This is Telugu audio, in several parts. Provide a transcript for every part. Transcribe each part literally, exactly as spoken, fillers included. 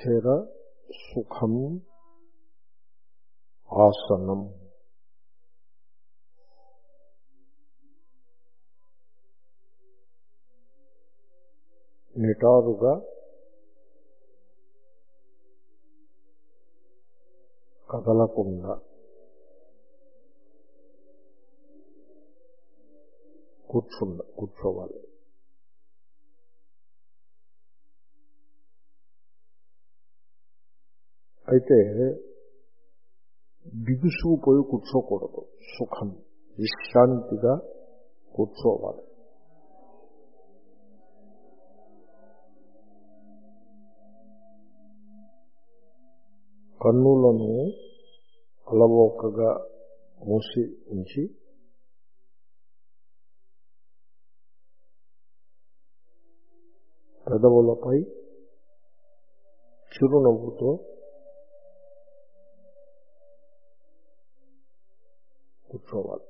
స్థిర సుఖం ఆసనం. నిటారుగా కదలకుండా కూర్చుండ కూర్చోవాలి. అయితే బిగుసుకుపోయి కూర్చోకూడదు. సుఖం విశ్రాంతిగా కూర్చోవాలి. కన్నులను అలవోకగా మూసి ఉంచి పెదవులపై చిరునవ్వుతో కూర్చోవాలి.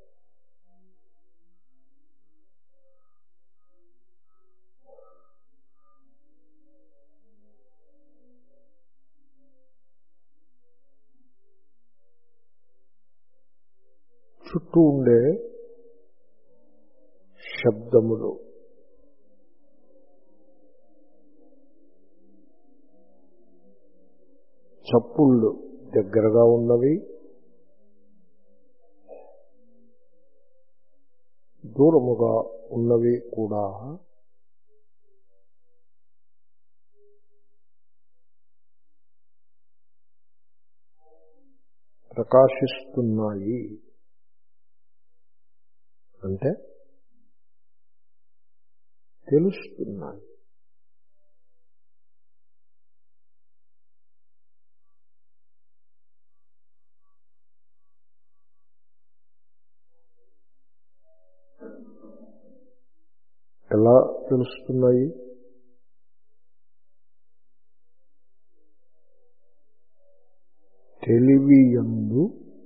చుట్టూ ఉండే శబ్దములు చప్పుళ్ళు దగ్గరగా ఉన్నవి, దూరముగా ఉన్నవి కూడా ప్రకాశిస్తున్నాయి. అంటే తెలుస్తున్నాయి. ఎలా తెలుస్తున్నాయి? తెలివియందు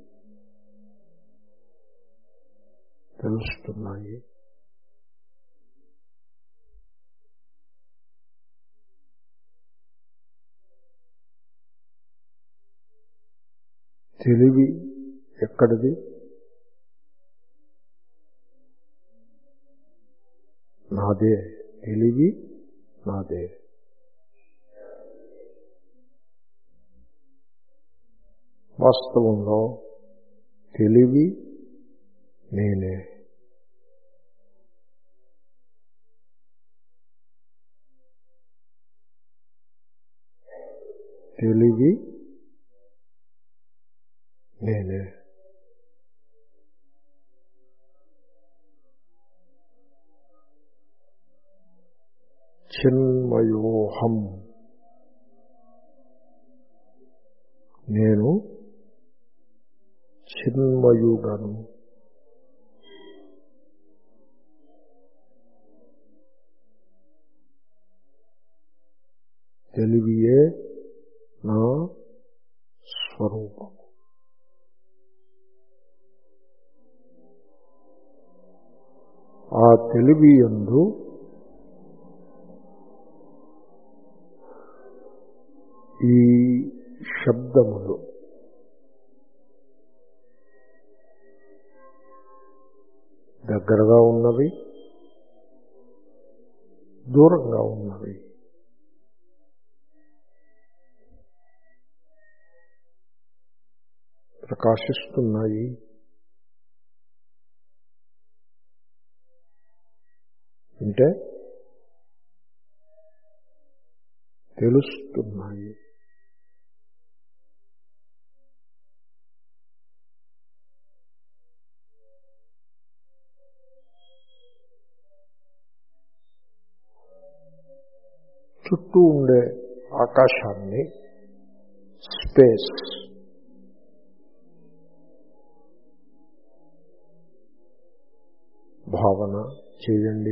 తెలుస్తున్నాయి. తెలివి ఎక్కడిది? నాదే. తెలివి నాదే. వాస్తవంలో తెలివి నేనే. తెలివి నేనే. చిన్మయోహం. నేను చిన్మయుడను. తెలివియే నా స్వరూపం. ఆ తెలివియందు ఈ శబ్దములు దగ్గరగా ఉన్నవి, దూరంగా ఉన్నవి, ప్రకాశిస్తున్నాయి. అంటే తెలుస్తున్నాయి. చుట్టూ ఉండే ఆకాశాన్ని, స్పేస్, భావన చేయండి.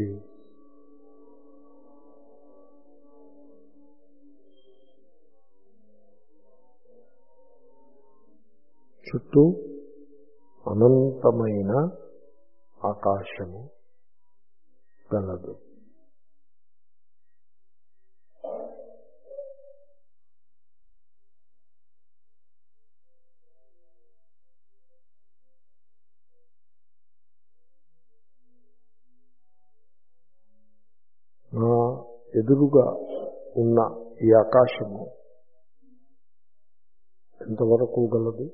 చుట్టూ అనంతమైన ఆకాశము గలదు. ఎదురుగా ఉన్న ఈ ఆకాశము ఎంతవరకు గలదు?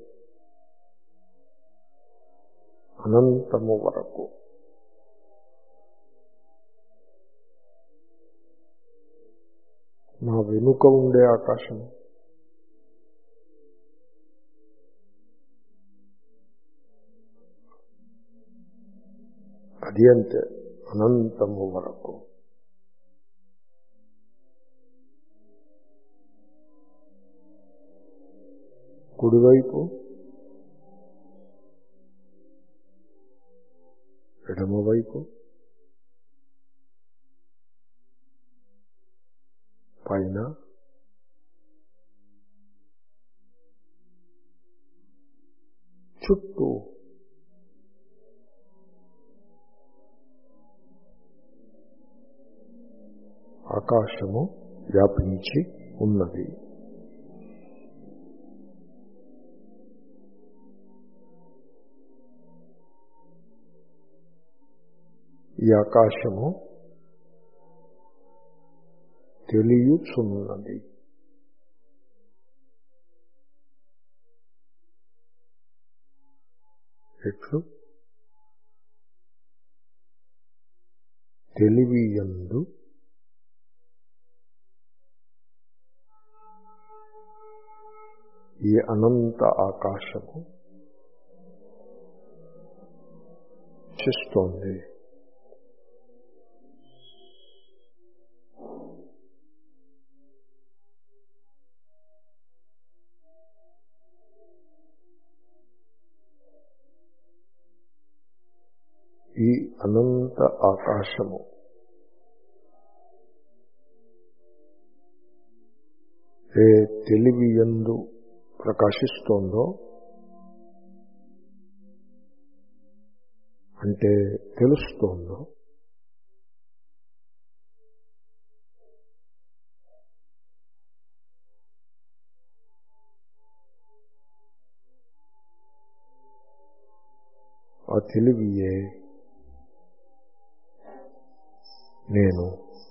అనంతము వరకు. నా వెనుక ఉండే ఆకాశం అది అంతే, అనంతము వరకు. కుడివైపు, ఎడమవైపు, పైన, చుట్టూ ఆకాశము వ్యాపించి ఉన్నది. ఈ ఆకాశము తెలియచున్నది. ఎట్లు? తెలివియందు ఈ అనంత ఆకాశము చేస్తోంది. ఈ అనంత ఆకాశము ఏ తెలివియందు ప్రకాశిస్తోందో, అంటే తెలుస్తోందో, ఆ తెలివియే నేను.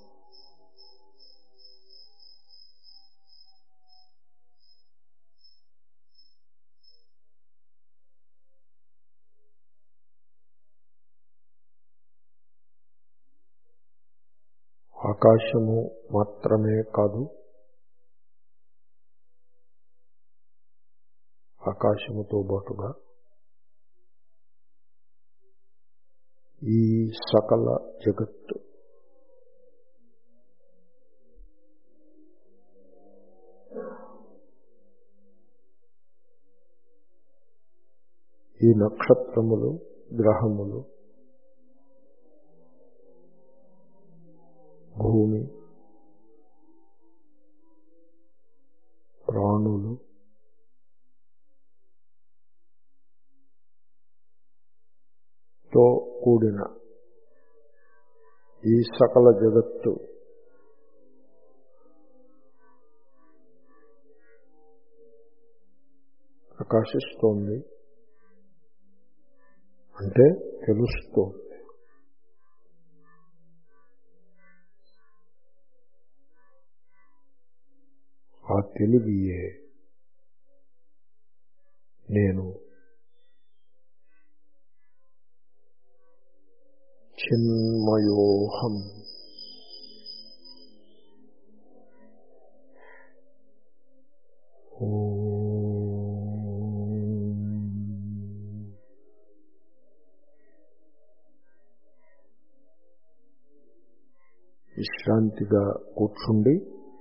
ఆకాశము మాత్రమే కాదు, ఆకాశముతో పాటుగా ఈ సకల జగత్తు ఈ నక్షత్రములు, గ్రహములు, భూమి, ప్రాణులు, తో కూడిన ఈ సకల జగత్తు ప్రకాశిస్తోంది, అంటే తెలుస్తోంది. ఆ తెలివియే నేను. చిన్మయోహం. విశ్రాంతిగా కూర్చుండి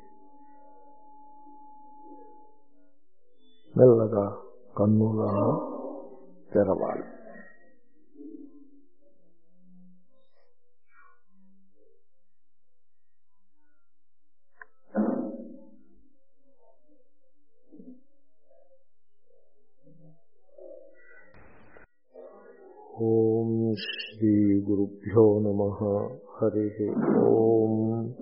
మెల్లగా కన్నులను తెరవాలి. ఓం శ్రీ గురుభ్యో నమః. హరి ఓం.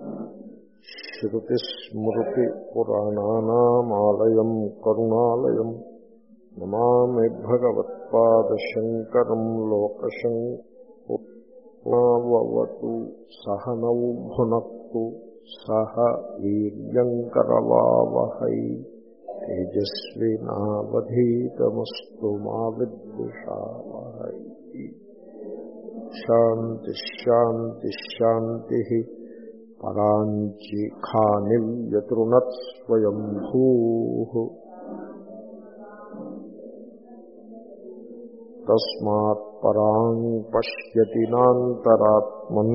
శ్రుతిస్మృతి పురాణానామాలయం కరుణాలయం నమామి భగవత్పాదశంకరం లోకశంకరం. సహనౌ భునక్తు సహ వీర్యంకరవావహై తేజస్వినావధీతమస్తు మా విద్విషావహై. శాంతి శాంతి శాంతి. పరాంచి ఖాని వ్యతృణత్ స్వయంభూ. తస్మాత్ పరాం పశ్యతి నాంతరాత్మన్.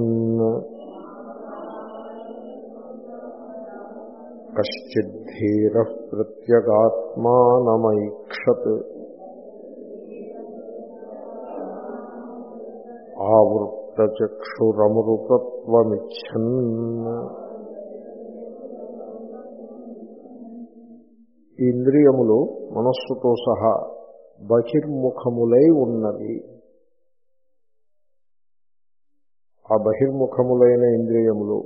కశ్చిద్ధీరః ప్రత్యగాత్మానమైక్షత్. ఆవృత్తచక్షురమృతత్వమిచ్చన్. ఈ ఇంద్రియములు మనస్సుతో సహా బహిర్ముఖములై ఉన్నవి. ఆ బహిర్ముఖములైన ఇంద్రియములు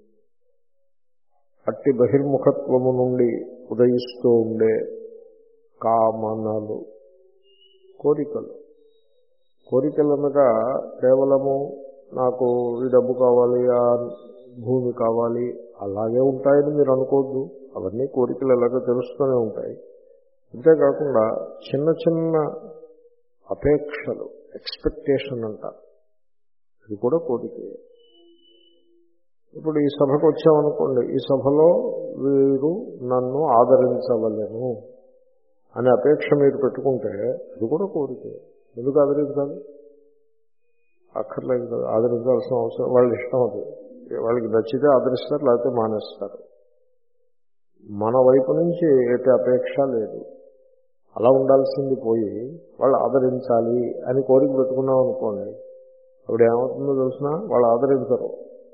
అట్టి బహిర్ముఖత్వము నుండి ఉదయిస్తూ ఉండే కామనలు, కోరికలు. కోరికలు అనగా కేవలము నాకు ఈ డబ్బు కావాలి, ఆ భూమి కావాలి అలాగే ఉంటాయని మీరు అనుకోవద్దు. అవన్నీ కోరికలు ఎలాగో తెలుస్తూనే ఉంటాయి. అంతేకాకుండా చిన్న చిన్న అపేక్షలు, ఎక్స్పెక్టేషన్ అంటారు, అది కూడా కోరికే. ఇప్పుడు ఈ సభకు వచ్చామనుకోండి, ఈ సభలో వీరు నన్ను ఆదరించవలేను అనే అపేక్ష మీరు పెట్టుకుంటే అది కూడా కోరికే. ఎందుకు ఆదరించాలి? అక్కర్లేదు కదా, ఆదరించాల్సిన అవసరం, వాళ్ళ ఇష్టం అది. వాళ్ళకి నచ్చితే ఆదరిస్తారు, లేకపోతే మానేస్తారు. మన వైపు నుంచి ఎటు అపేక్ష లేదు. అలా ఉండాల్సింది పోయి వాళ్ళు ఆదరించాలి అని కోరిక పెట్టుకున్నాం అనుకోండి, అప్పుడు ఏమవుతుందో తెలిసినా వాళ్ళు ఆదరించరు.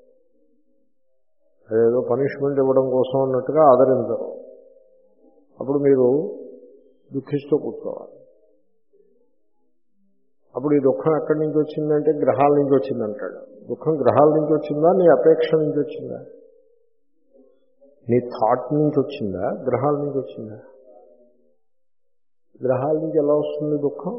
అదేదో పనిష్మెంట్ ఇవ్వడం కోసం అన్నట్టుగా ఆదరించరు. అప్పుడు మీరు దుఃఖిస్తూ కూర్చోవాలి. అప్పుడు ఈ దుఃఖం ఎక్కడి నుంచి వచ్చిందంటే గ్రహాల నుంచి వచ్చిందంటాడు. దుఃఖం గ్రహాల నుంచి వచ్చిందా, నీ అపేక్ష నుంచి వచ్చిందా? నీ థాట్ నుంచి వచ్చిందా, గ్రహాల నుంచి వచ్చిందా? గ్రహాల నుంచి ఎలా వస్తుంది దుఃఖం?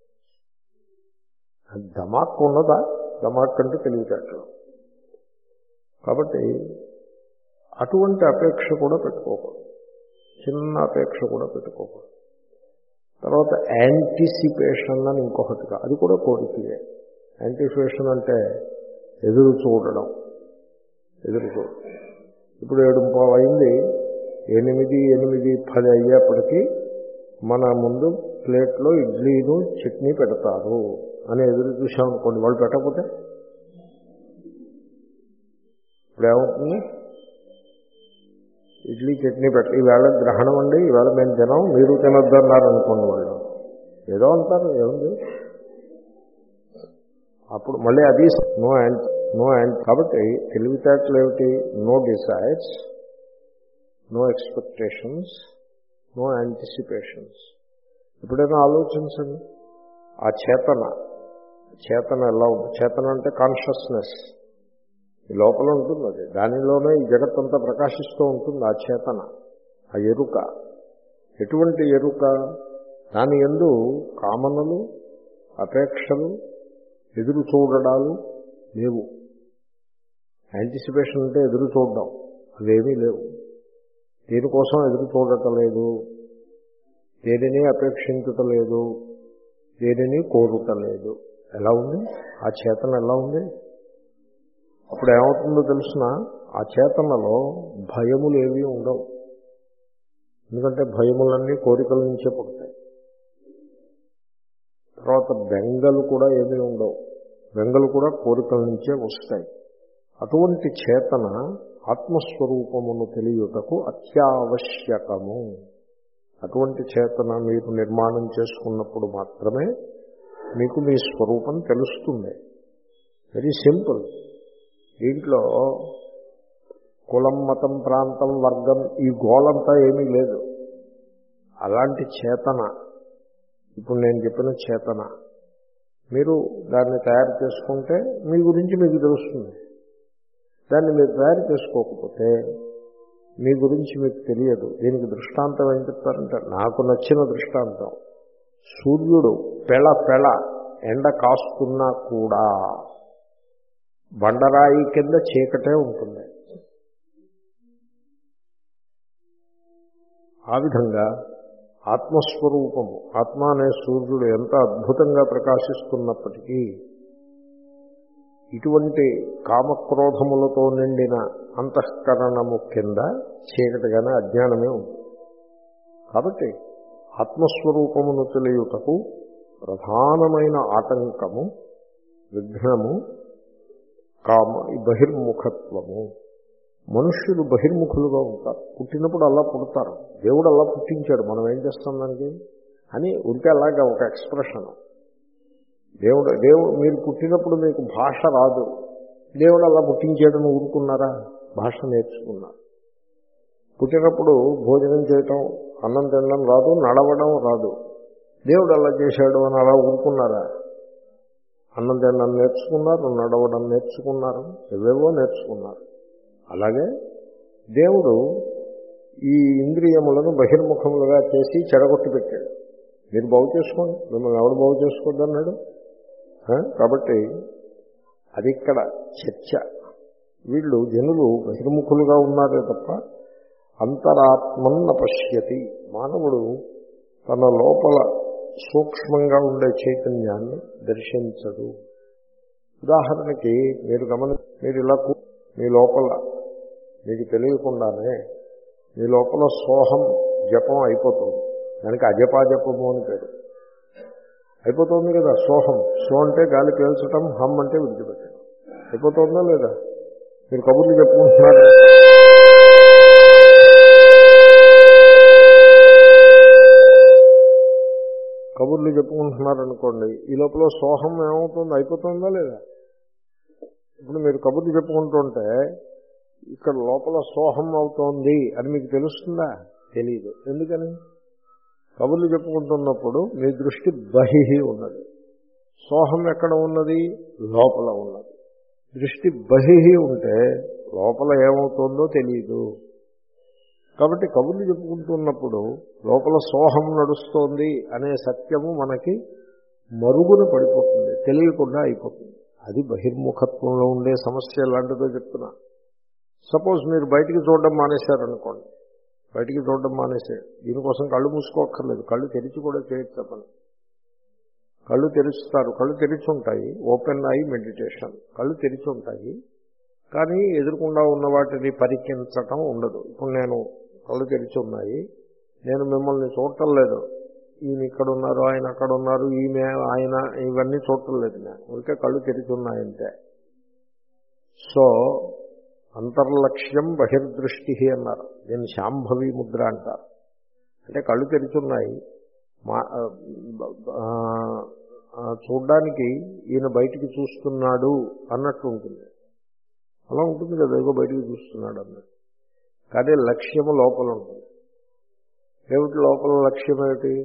దమాక్ ఉన్నదా? దమాక్ అంటే తెలివితేటలు. కాబట్టి అటువంటి అపేక్ష కూడా పెట్టుకోకూడదు, చిన్న అపేక్ష కూడా పెట్టుకోకూడదు. తర్వాత యాంటిసిపేషన్ అని ఇంకొకటిగా, అది కూడా కోరికయే. యాంటిసిపేషన్ అంటే ఎదురు చూడడం, ఎదురు చూడడం. ఇప్పుడు ఏడు పావు అయింది, ఎనిమిది ఎనిమిది పది అయ్యేప్పటికీ మన ముందు ప్లేట్లో ఇడ్లీను చట్నీ పెడతారు అని ఎదురు చూసామనుకోండి. వాళ్ళు పెట్టకపోతే ఇప్పుడు ఏమవుతుంది? ఇడ్లీ చట్నీ పెట్ట, ఈవేళ గ్రహణం అండి, ఈవేళ మేము తినాం, మీరు తినొద్దు అన్నారు అనుకోండి. వాళ్ళు ఏదో అంటారు, ఏముంది. అప్పుడు మళ్ళీ అది నో యాంట్ నో యాంట్ కాబట్టి తెలివితేటలు ఏమిటి? No desires, no expectations, no anticipations. ఎప్పుడైనా ఆలోచించండి, ఆ చేతన చేతన ఎలా ఉంది? చేతన అంటే కాన్షియస్నెస్, ఈ లోపల ఉంటుంది. అది దానిలోనే ఈ జగత్తంతా ప్రకాశిస్తూ ఉంటుంది. ఆ చేతన, ఆ ఎరుక. ఎటువంటి ఎరుక? దాని యందు కామనలు, అపేక్షలు, ఎదురు చూడడాలు లేవు. యాంటిసిపేషన్ అంటే ఎదురు చూడడం, అవేమీ లేవు. దేనికోసం ఎదురు చూడటం లేదు, దేనిని అపేక్షించటం లేదు, దేనిని కోరుటం లేదు. ఎలా ఉంది ఆ చేతన? ఎలా ఉంది? అప్పుడు ఏమవుతుందో తెలుసిన, ఆ చేతనలో భయములు ఏవి ఉండవు. ఎందుకంటే భయములన్నీ కోరికల నుంచే పుడతాయి. తర్వాత బెంగలు కూడా ఏమీ ఉండవు, బెంగలు కూడా కోరికల నుంచే వస్తాయి. అటువంటి చేతన ఆత్మస్వరూపమును తెలియుటకు అత్యావశ్యకము. అటువంటి చేతన మీరు నిర్మాణం చేసుకున్నప్పుడు మాత్రమే మీకు మీ స్వరూపం తెలుస్తుంది. Very simple. దీంట్లో కులం, మతం, ప్రాంతం, వర్గం ఈ గోలంతా ఏమీ లేదు. అలాంటి చేతన, ఇప్పుడు నేను చెప్పిన చేతన మీరు దాన్ని తయారు చేసుకుంటే మీ గురించి మీకు తెలుస్తుంది. దాన్ని మీరు తయారు చేసుకోకపోతే మీ గురించి మీకు తెలియదు. దీనికి దృష్టాంతం ఏం చెప్తారంటే, నాకు నచ్చిన దృష్టాంతం, సూర్యుడు పెళ పెళ ఎండ కాస్తున్నా కూడా బండరాయి కింద చీకటే ఉంటుంది. ఆ విధంగా ఆత్మస్వరూపము, ఆత్మ అనే సూర్యుడు ఎంత అద్భుతంగా ప్రకాశిస్తున్నప్పటికీ ఇటువంటి కామక్రోధములతో నిండిన అంతఃకరణము కింద చీకటిగానే అజ్ఞానమే ఉంది. కాబట్టి ఆత్మస్వరూపమును తెలియుటకు ప్రధానమైన ఆటంకము, విఘ్నము కామ బహిర్ముఖత్వము. మనుష్యులు బహిర్ముఖులుగా ఉంటారు. పుట్టినప్పుడు అలా పుడతారు. దేవుడు అలా పుట్టించాడు, మనం ఏం చేస్తాం దానికి అని ఉంటే అలాగా ఒక ఎక్స్ప్రెషన్. దేవుడు దేవుడు మీరు పుట్టినప్పుడు మీకు భాష రాదు, దేవుడు అలా పుట్టించాడని ఊరుకున్నారా? భాష నేర్చుకున్నారు. పుట్టినప్పుడు భోజనం చేయటం, అన్నం తినడం రాదు, నడవడం రాదు, దేవుడు అలా చేశాడు అని అలా ఊరుకున్నారా? అన్నం తినడం నేర్చుకున్నారు, నడవడం నేర్చుకున్నారు, ఏవేవో నేర్చుకున్నారు. అలాగే దేవుడు ఈ ఇంద్రియములను బహిర్ముఖములుగా చేసి చెడగొట్టి పెట్టాడు. మీరు బాగు చేసుకోండి, మిమ్మల్ని ఎవడు బాగు చేసుకోవద్దు అన్నాడు. కాబట్టి అది ఇక్కడ చర్చ. వీళ్ళు జనులు బహిర్ముఖులుగా ఉన్నారే తప్ప అంతరాత్మన్న పశ్యతి. మానవుడు తన లోపల సూక్ష్మంగా ఉండే చైతన్యాన్ని దర్శించడు. ఉదాహరణకి మీరు గమని మీరు ఇలా మీ లోపల మీకు తెలియకుండానే మీ లోపల సోహం జపం అయిపోతుంది. దానికి అజపాజపము అని పేరు. అయిపోతుంది కదా సోహం. సో అంటే గాలి పీల్చటం, హమ్ అంటే విడిచిపెట్టడం. అయిపోతుందా లేదా? మీరు కబుర్లు చెప్పుకుంటున్నారు, కబుర్లు చెప్పుకుంటున్నారనుకోండి, ఈ లోపల సోహం ఏమవుతుంది? అయిపోతుందా లేదా? ఇప్పుడు మీరు కబుర్లు చెప్పుకుంటుంటే ఇక్కడ లోపల సోహం అవుతోంది అని మీకు తెలుస్తుందా? తెలీదు. ఎందుకని? కబుర్లు చెప్పుకుంటున్నప్పుడు మీ దృష్టి బహిహి ఉన్నది, సోహం ఎక్కడ ఉన్నది? లోపల ఉన్నది. దృష్టి బహిహి ఉంటే లోపల ఏమవుతుందో తెలియదు. కాబట్టి కబుర్లు చెప్పుకుంటున్నప్పుడు లోపల సోహం నడుస్తోంది అనే సత్యము మనకి మరుగున పడిపోతుంది, తెలియకుండా అయిపోతుంది. అది బహిర్ముఖత్వంలో ఉండే సమస్య. ఎలాంటిదో చెప్తున్నా. సపోజ్ మీరు బయటికి చూడడం మానేశారనుకోండి, బయటికి చూడడం మానేశారు. దీనికోసం కళ్ళు మూసుకోక్కర్లేదు, కళ్ళు తెరిచి కూడా చేయొచ్చు. చెప్పండి, కళ్ళు తెరుస్తారు, కళ్ళు తెరిచి ఉంటాయి. ఓపెన్ ఐ మెడిటేషన్, కళ్ళు తెరిచి ఉంటాయి, కానీ ఎదురుకుండా ఉన్న వాటిని పరికించటం ఉండదు. ఇప్పుడు నేను కళ్ళు తెరిచి ఉన్నాయి, నేను మిమ్మల్ని చూడటం లేదు. ఈయన ఇక్కడ ఉన్నారు, ఆయన అక్కడ ఉన్నారు, ఈమె ఆయన, ఇవన్నీ చూడటం లేదు. నేను ఊరికే కళ్ళు తెరిచి ఉన్నాయంటే. సో అంతర్లక్ష్యం బహిర్దృష్టి అన్నారు. దీన్ని శాంభవి ముద్ర అంటారు. అంటే కళ్ళు తెరిచున్నాయి, మా చూడ్డానికి ఈయన బయటికి చూస్తున్నాడు అన్నట్టు ఉంటుంది. అలా ఉంటుంది కదా, ఏదో బయటికి చూస్తున్నాడు అన్నట్టు. కానీ లక్ష్యము లోపల ఉంటుంది. ఏమిటి లోపల లక్ష్యం? ఏమిటి?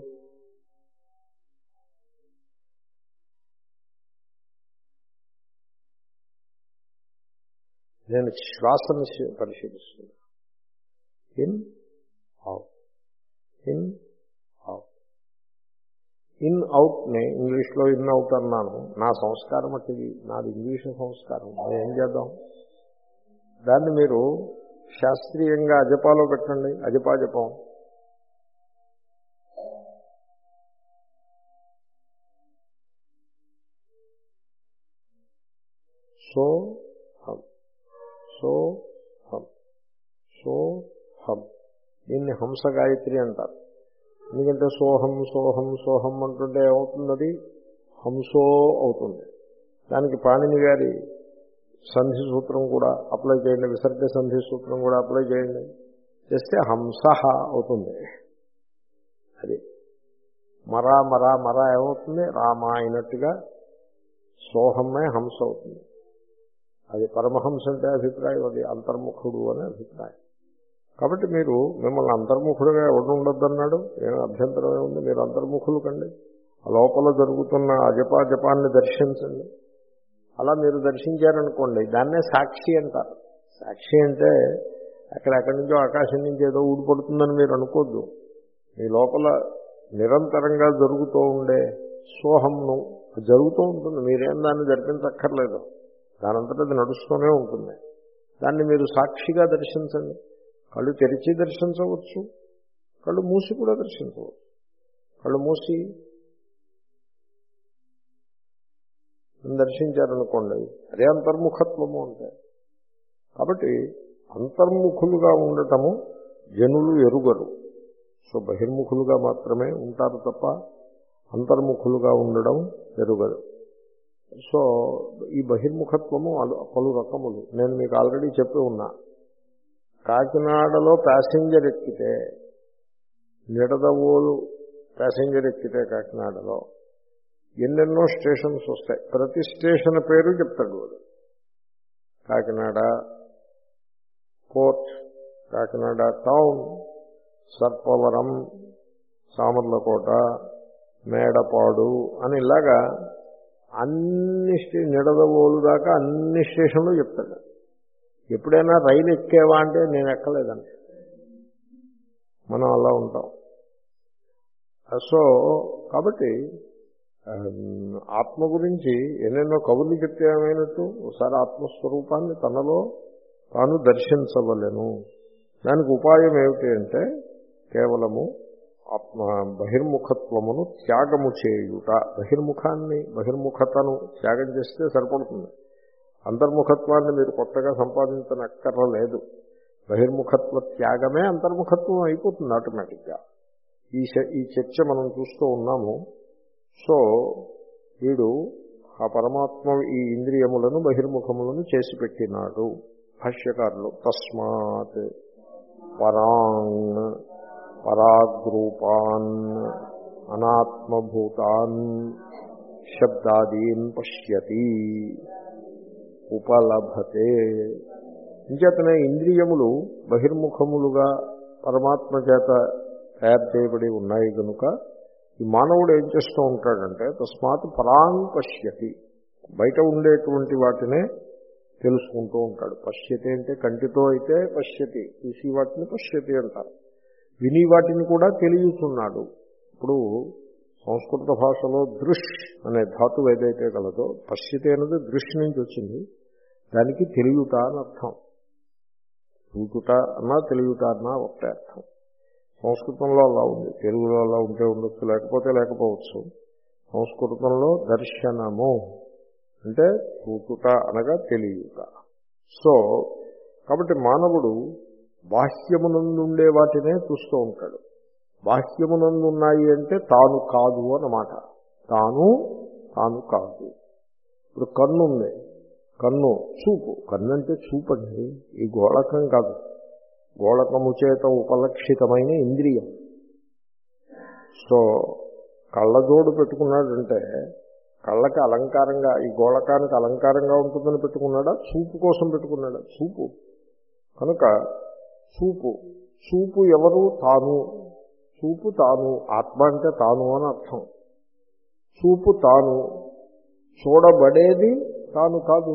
నేను శ్వాసను పరిశీలిస్తున్నాను. In out, in out. In అవుట్ని ఇంగ్లీష్లో ఇన్ అవుట్ అన్నాను. నా సంస్కారం అట్టిది, నాది ఇంగ్లీషు సంస్కారం. అది ఏం చేద్దాం? దాన్ని మీరు శాస్త్రీయంగా అజపాలో పెట్టండి, అజపాజపం. సో హం, సో హం, సో హం. దీన్ని హంస గాయత్రి అంటారు. ఎందుకంటే సోహం సోహం సోహం అంటుంటే ఏమవుతుంది? హంసో అవుతుంది. దానికి పాణిని గారి సంధి సూత్రం కూడా అప్లై చేయండి, విసర్గ సంధి సూత్రం కూడా అప్లై చేయండి, చేస్తే హంస అవుతుంది. అది మరా మరా మరా ఏమవుతుంది? రామ అయినట్టుగా సోహమే హంస అవుతుంది. అది పరమహంస అంటే అభిప్రాయం, అది అంతర్ముఖుడు అనే అభిప్రాయం. కాబట్టి మీరు మిమ్మల్ని అంతర్ముఖుడుగా ఎవరు ఉండొద్దన్నాడు? ఏం అభ్యంతరం ఏముంది? మీరు అంతర్ముఖులు కండి, ఆ లోపల జరుగుతున్న అజపా జపాన్ని దర్శించండి. అలా మీరు దర్శించారనుకోండి, దాన్నే సాక్షి అంటారు. సాక్షి అంటే అక్కడ ఎక్కడి నుంచో ఆకాశం నుంచి ఏదో ఊడిపడుతుందని మీరు అనుకోద్దు. మీ లోపల నిరంతరంగా జరుగుతూ ఉండే సోహంను జరుగుతూ ఉంటుంది. మీరేం దాన్ని జరిపించక్కర్లేదు, దానంతటా అది నడుస్తూనే ఉంటుంది. దాన్ని మీరు సాక్షిగా దర్శించండి. కళ్ళు తెరిచి దర్శించవచ్చు, కళ్ళు మూసి కూడా దర్శించవచ్చు. కళ్ళు మూసి దర్శించారనుకోండి, అదే అంతర్ముఖత్వము అంటే. కాబట్టి అంతర్ముఖులుగా ఉండటము జనులు ఎరుగరు. సో బహిర్ముఖులుగా మాత్రమే ఉంటారు తప్ప అంతర్ముఖులుగా ఉండడం ఎరుగరు. సో ఈ బహిర్ముఖత్వము పలు రకములు. నేను మీకు ఆల్రెడీ చెప్పి ఉన్నా, కాకినాడలో ప్యాసింజర్ ఎక్కితే, నిడదవోలు ప్యాసింజర్ ఎక్కితే కాకినాడలో ఎన్నెన్నో స్టేషన్స్ వస్తాయి. ప్రతి స్టేషన్ పేరు చెప్తాడు వాడు. కాకినాడ పోర్ట్, కాకినాడ టౌన్, సర్పవరం, సామర్లకోట, మేడపాడు అని ఇలాగా అన్ని స్టే నిడదవోలు దాకా అన్ని స్టేషన్లు చెప్తాడు. ఎప్పుడైనా రైలు ఎక్కేవా అంటే నేను ఎక్కలేదండి. మనం అలా ఉంటాం. సో కాబట్టి ఆత్మ గురించి ఎన్నెన్నో కబుర్లు చెప్తే ఏమైనట్టు, ఒకసారి ఆత్మస్వరూపాన్ని తనలో తాను దర్శించవలెను. దానికి ఉపాయం ఏమిటి అంటే కేవలము ఆత్మ బహిర్ముఖత్వమును త్యాగము చేయుట. బహిర్ముఖాన్ని బహిర్ముఖతను త్యాగం చేస్తే సరిపడుతుంది. అంతర్ముఖత్వాన్ని మీరు కొత్తగా సంపాదించనక్కర్లేదు. బహిర్ముఖత్వ త్యాగమే అంతర్ముఖత్వం అయిపోతుంది ఆటోమేటిక్గా. ఈ ఈ చర్చ మనం చూస్తూ ఉన్నాము. సో వీడు ఆ పరమాత్మ ఈ ఇంద్రియములను బహిర్ముఖములను చేసి పెట్టినాడు. భాష్యకారులు తస్మాత్ పరాంగ్ పరాగ్రూపాన్ అనాత్మభూతాన్ శబ్దాదీన్ పశ్యతి ఉపలభతే. ఇంచేతనే ఇంద్రియములు బహిర్ముఖములుగా పరమాత్మ చేత తయారు చేయబడి ఉన్నాయి కనుక ఈ మానవుడు ఏం చేస్తూ ఉంటాడంటే తస్మాత్ పరాంగ్ పశ్యతి, బయట ఉండేటువంటి వాటినే తెలుసుకుంటూ ఉంటాడు. పశ్యతి అంటే కంటితో అయితే పశ్యతి, చూసి వాటిని పశ్యతి అంటారు. విని వాటిని కూడా తెలియచున్నాడు. ఇప్పుడు సంస్కృత భాషలో దృష్ అనే ధాతువు ఏదైతే కలదో, పశ్యతి అనేది దృష్టి నుంచి వచ్చింది. దానికి తెలియుట అని అర్థం. చూచుట అన్నా తెలియుట అన్నా ఒకటే అర్థం. సంస్కృతంలో అలా ఉంది, తెలుగులో అలా ఉంటే ఉండొచ్చు, లేకపోతే లేకపోవచ్చు. సంస్కృతంలో దర్శనము అంటే చూచుట అనగా తెలియుట. సో కాబట్టి మానవుడు బాహ్యమునందుండే వాటినే చూస్తూ ఉంటాడు. బాహ్యమునందున్నాయి అంటే తాను కాదు అన్నమాట. తాను తాను కాదు. ఇప్పుడు కన్ను ఉంది, కన్ను చూపు, కన్ను అంటే చూపండి, ఈ గోళకం కాదు. గోళకము చేత ఉపలక్షితమైన ఇంద్రియం. సో కళ్ళజోడు పెట్టుకున్నాడంటే కళ్ళకి అలంకారంగా, ఈ గోళకానికి అలంకారంగా ఉంటుందని పెట్టుకున్నాడా, చూపు కోసం పెట్టుకున్నాడా? చూపు. కనుక చూపు చూపు ఎవరు? తాను. చూపు తాను. ఆత్మ అంటే తాను అని అర్థం. చూపు తాను, చూడబడేది తాను కాదు,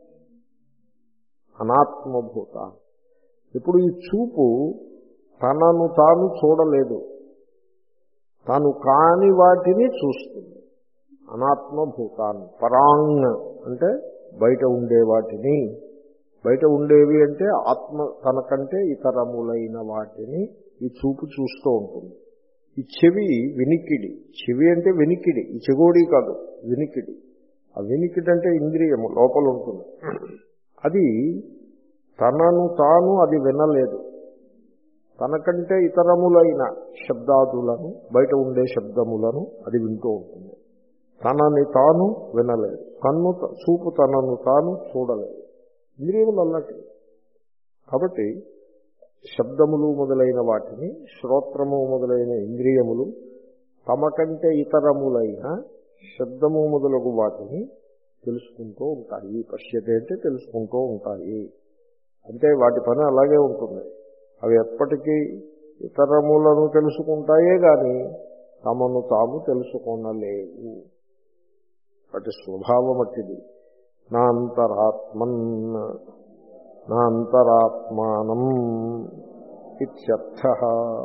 అనాత్మభూత. ఇప్పుడు ఈ చూపు తనను తాను చూడలేదు, తాను కాని వాటిని చూస్తుంది. అనాత్మభూతాన్ని. పరాంగ్ అంటే బయట ఉండే వాటిని, బయట ఉండేవి అంటే ఆత్మ తనకంటే ఇతరములైన వాటిని ఈ చూపు చూస్తూ ఉంటుంది. ఈ చెవి వినికిడి. చెవి అంటే వినికిడి, ఈ చెగోడి కాదు, వినికిడి. ఆ వినికిడి అంటే ఇంద్రియము లోపల ఉంటుంది. అది తనను తాను అది వినలేదు. తనకంటే ఇతరములైన శబ్దాదులను, బయట ఉండే శబ్దములను అది వింటూ ఉంటుంది. తనని తాను వినలేదు. కన్ను చూపు తనను తాను చూడలేదు. ఇంద్రియములు అన్నట్టు. కాబట్టి శబ్దములు మొదలైన వాటిని, శ్రోత్రము మొదలైన ఇంద్రియములు తమకంటే ఇతరములైన శబ్దము మొదలగు వాటిని తెలుసుకుంటూ ఉంటాయి. పశ్యతే అంటే తెలుసుకుంటూ ఉంటాయి. అంటే వాటి పని అలాగే ఉంటుంది. అవి ఎప్పటికీ ఇతరములను తెలుసుకుంటాయే గాని తమను తాము తెలుసుకొనలేవు. వాటి స్వభావం అట్టిది. నా అంతరాత్మన్ నా అంతరాత్మానం ఇత్యర్థః.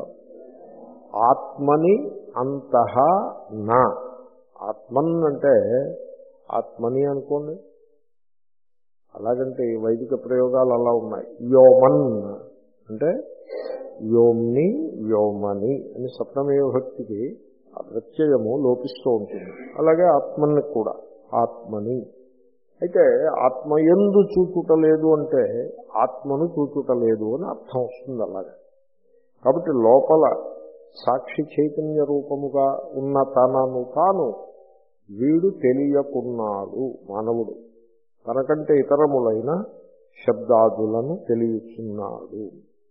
ఆత్మని అంతః నా. ఆత్మన్ అంటే ఆత్మని అనుకోండి. అలాగంటే వైదిక ప్రయోగాలు అలా ఉన్నాయి. యోమన్ అంటే వ్యోమ్ని వ్యోమని అని సప్తమే విభక్తికి ఆ ప్రత్యయము లోపిస్తూ ఉంటుంది. అలాగే ఆత్మని కూడా ఆత్మని. అయితే ఆత్మయందు చూచుటలేదు అంటే ఆత్మను చూచుటలేదు అని అర్థం వస్తుంది అలాగే. కాబట్టి లోపల సాక్షి చైతన్య రూపముగా ఉన్న తనను తాను వీడు తెలియకున్నాడు. మానవుడు తనకంటే ఇతరములైన శబ్దాదులను తెలియచున్నాడు.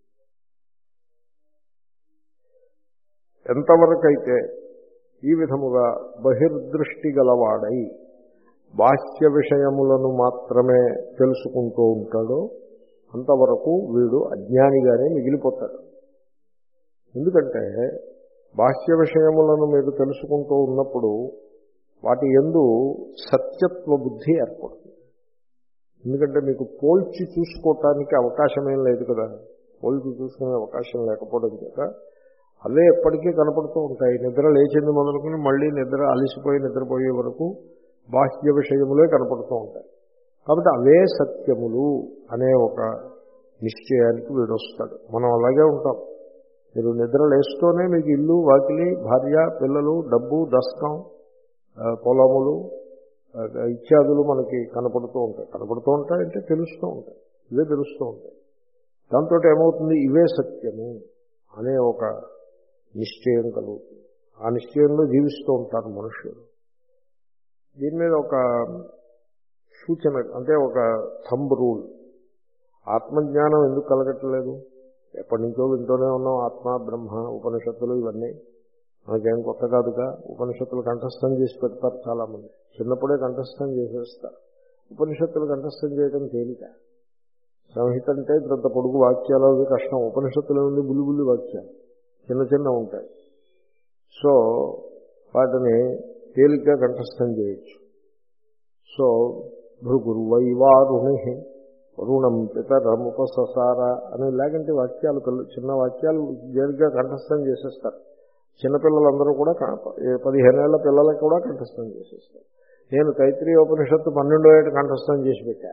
ఎంతవరకైతే ఈ విధముగా బహిర్దృష్టి గలవాడై బాహ్య విషయములను మాత్రమే తెలుసుకుంటూ ఉంటాడో అంతవరకు వీడు అజ్ఞానిగానే మిగిలిపోతాడు. ఎందుకంటే బాహ్య విషయములను మీరు తెలుసుకుంటూ ఉన్నప్పుడు వాటి యందు సత్యత్వ బుద్ధి ఏర్పడుతుంది. ఎందుకంటే మీకు పోల్చి చూసుకోవటానికి అవకాశమేం లేదు కదా. పోల్చి చూసుకునే అవకాశం లేకపోవడం చేత అవే ఎప్పటికీ కనపడుతూ ఉంటాయి. నిద్ర లేచింది మొదలుకొని మళ్ళీ నిద్ర అలిసిపోయి నిద్రపోయే వరకు బాహ్య విషయములే కనపడుతూ ఉంటాయి. కాబట్టి అవే సత్యములు అనే ఒక నిశ్చయానికి వీడొస్తాడు. మనం అలాగే ఉంటాం. మీరు నిద్ర లేస్తూనే మీకు ఇల్లు, వాకిలి, భార్య, పిల్లలు, డబ్బు, దస్తం, పొలములు ఇత్యాదులు మనకి కనపడుతూ ఉంటాయి. కనపడుతూ ఉంటాయంటే తెలుస్తూ ఉంటాయి. ఇవే తెలుస్తూ ఉంటాయి. దాంతో ఏమవుతుంది? ఇవే సత్యము అనే ఒక నిశ్చయం కలుగుతుంది. ఆ నిశ్చయంలో జీవిస్తూ ఉంటారు మనుషులు. దీని మీద ఒక సూచన అంటే ఒక థంబ్ రూల్. ఆత్మజ్ఞానం ఎందుకు కలగట్లేదు? ఎప్పటి నుంచో వింటూనే ఉన్నాం. ఆత్మ, బ్రహ్మ, ఉపనిషత్తులు ఇవన్నీ మనకేం కొత్త కాదుగా. ఉపనిషత్తులు కంఠస్థం చేసి పెడతారు చాలామంది. చిన్నప్పుడే కంఠస్థం చేసేస్తారు. ఉపనిషత్తులు కంఠస్థం చేయడం తేలిక. సంహిత అంటే పెద్ద పొడుగు వాక్యాలు అవి కష్టం. ఉపనిషత్తులు ఉంది బుల్లి బుల్లి వాక్యాలు చిన్న చిన్న ఉంటాయి. సో వాటిని తేలిగ్గా కంఠస్థం చేయొచ్చు. సో భృగుర్వైవారుణి వరుణం పితరముపససార అని ఇలాగంటి వాక్యాలు చిన్న వాక్యాలు జరిగ్గా కంఠస్థం చేసేస్తారు. చిన్నపిల్లలందరూ కూడా పదిహేనేళ్ల పిల్లలకు కూడా కంఠస్థం చేసేస్తారు. నేను తైత్రీయ ఉపనిషత్తు పన్నెండో ఏట కంఠస్థం చేసి పెట్టా.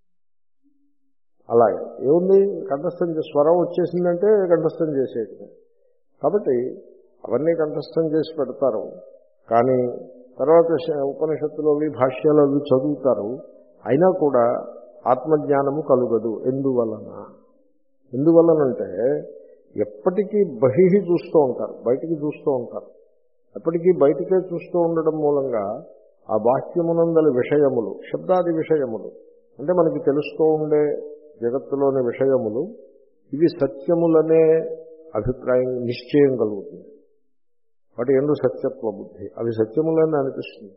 అలాగే ఏముంది, కంఠస్థం స్వరం వచ్చేసిందంటే కంఠస్థం చేసేది. కాబట్టి అవన్నీ కంఠస్థం చేసి పెడతారు. కానీ తర్వాత ఉపనిషత్తులు అవి భాష్యాలు అవి చదువుతారు. అయినా కూడా ఆత్మజ్ఞానము కలుగదు. ఎందువలన? ఎందువలనంటే ఎప్పటికీ బహిహి చూస్తూ ఉంటారు, బయటికి చూస్తూ ఉంటారు. ఎప్పటికీ బయటికే చూస్తూ ఉండడం మూలంగా ఆ బాహ్యమునందలి విషయములు, శబ్దాది విషయములు అంటే మనకి తెలుస్తూ ఉండే జగత్తులోని విషయములు ఇవి సత్యములనే అభిప్రాయం, నిశ్చయం కలుగుతుంది. వాటి యందు సత్యత్వ బుద్ధి, అవి సత్యములని అనిపిస్తుంది.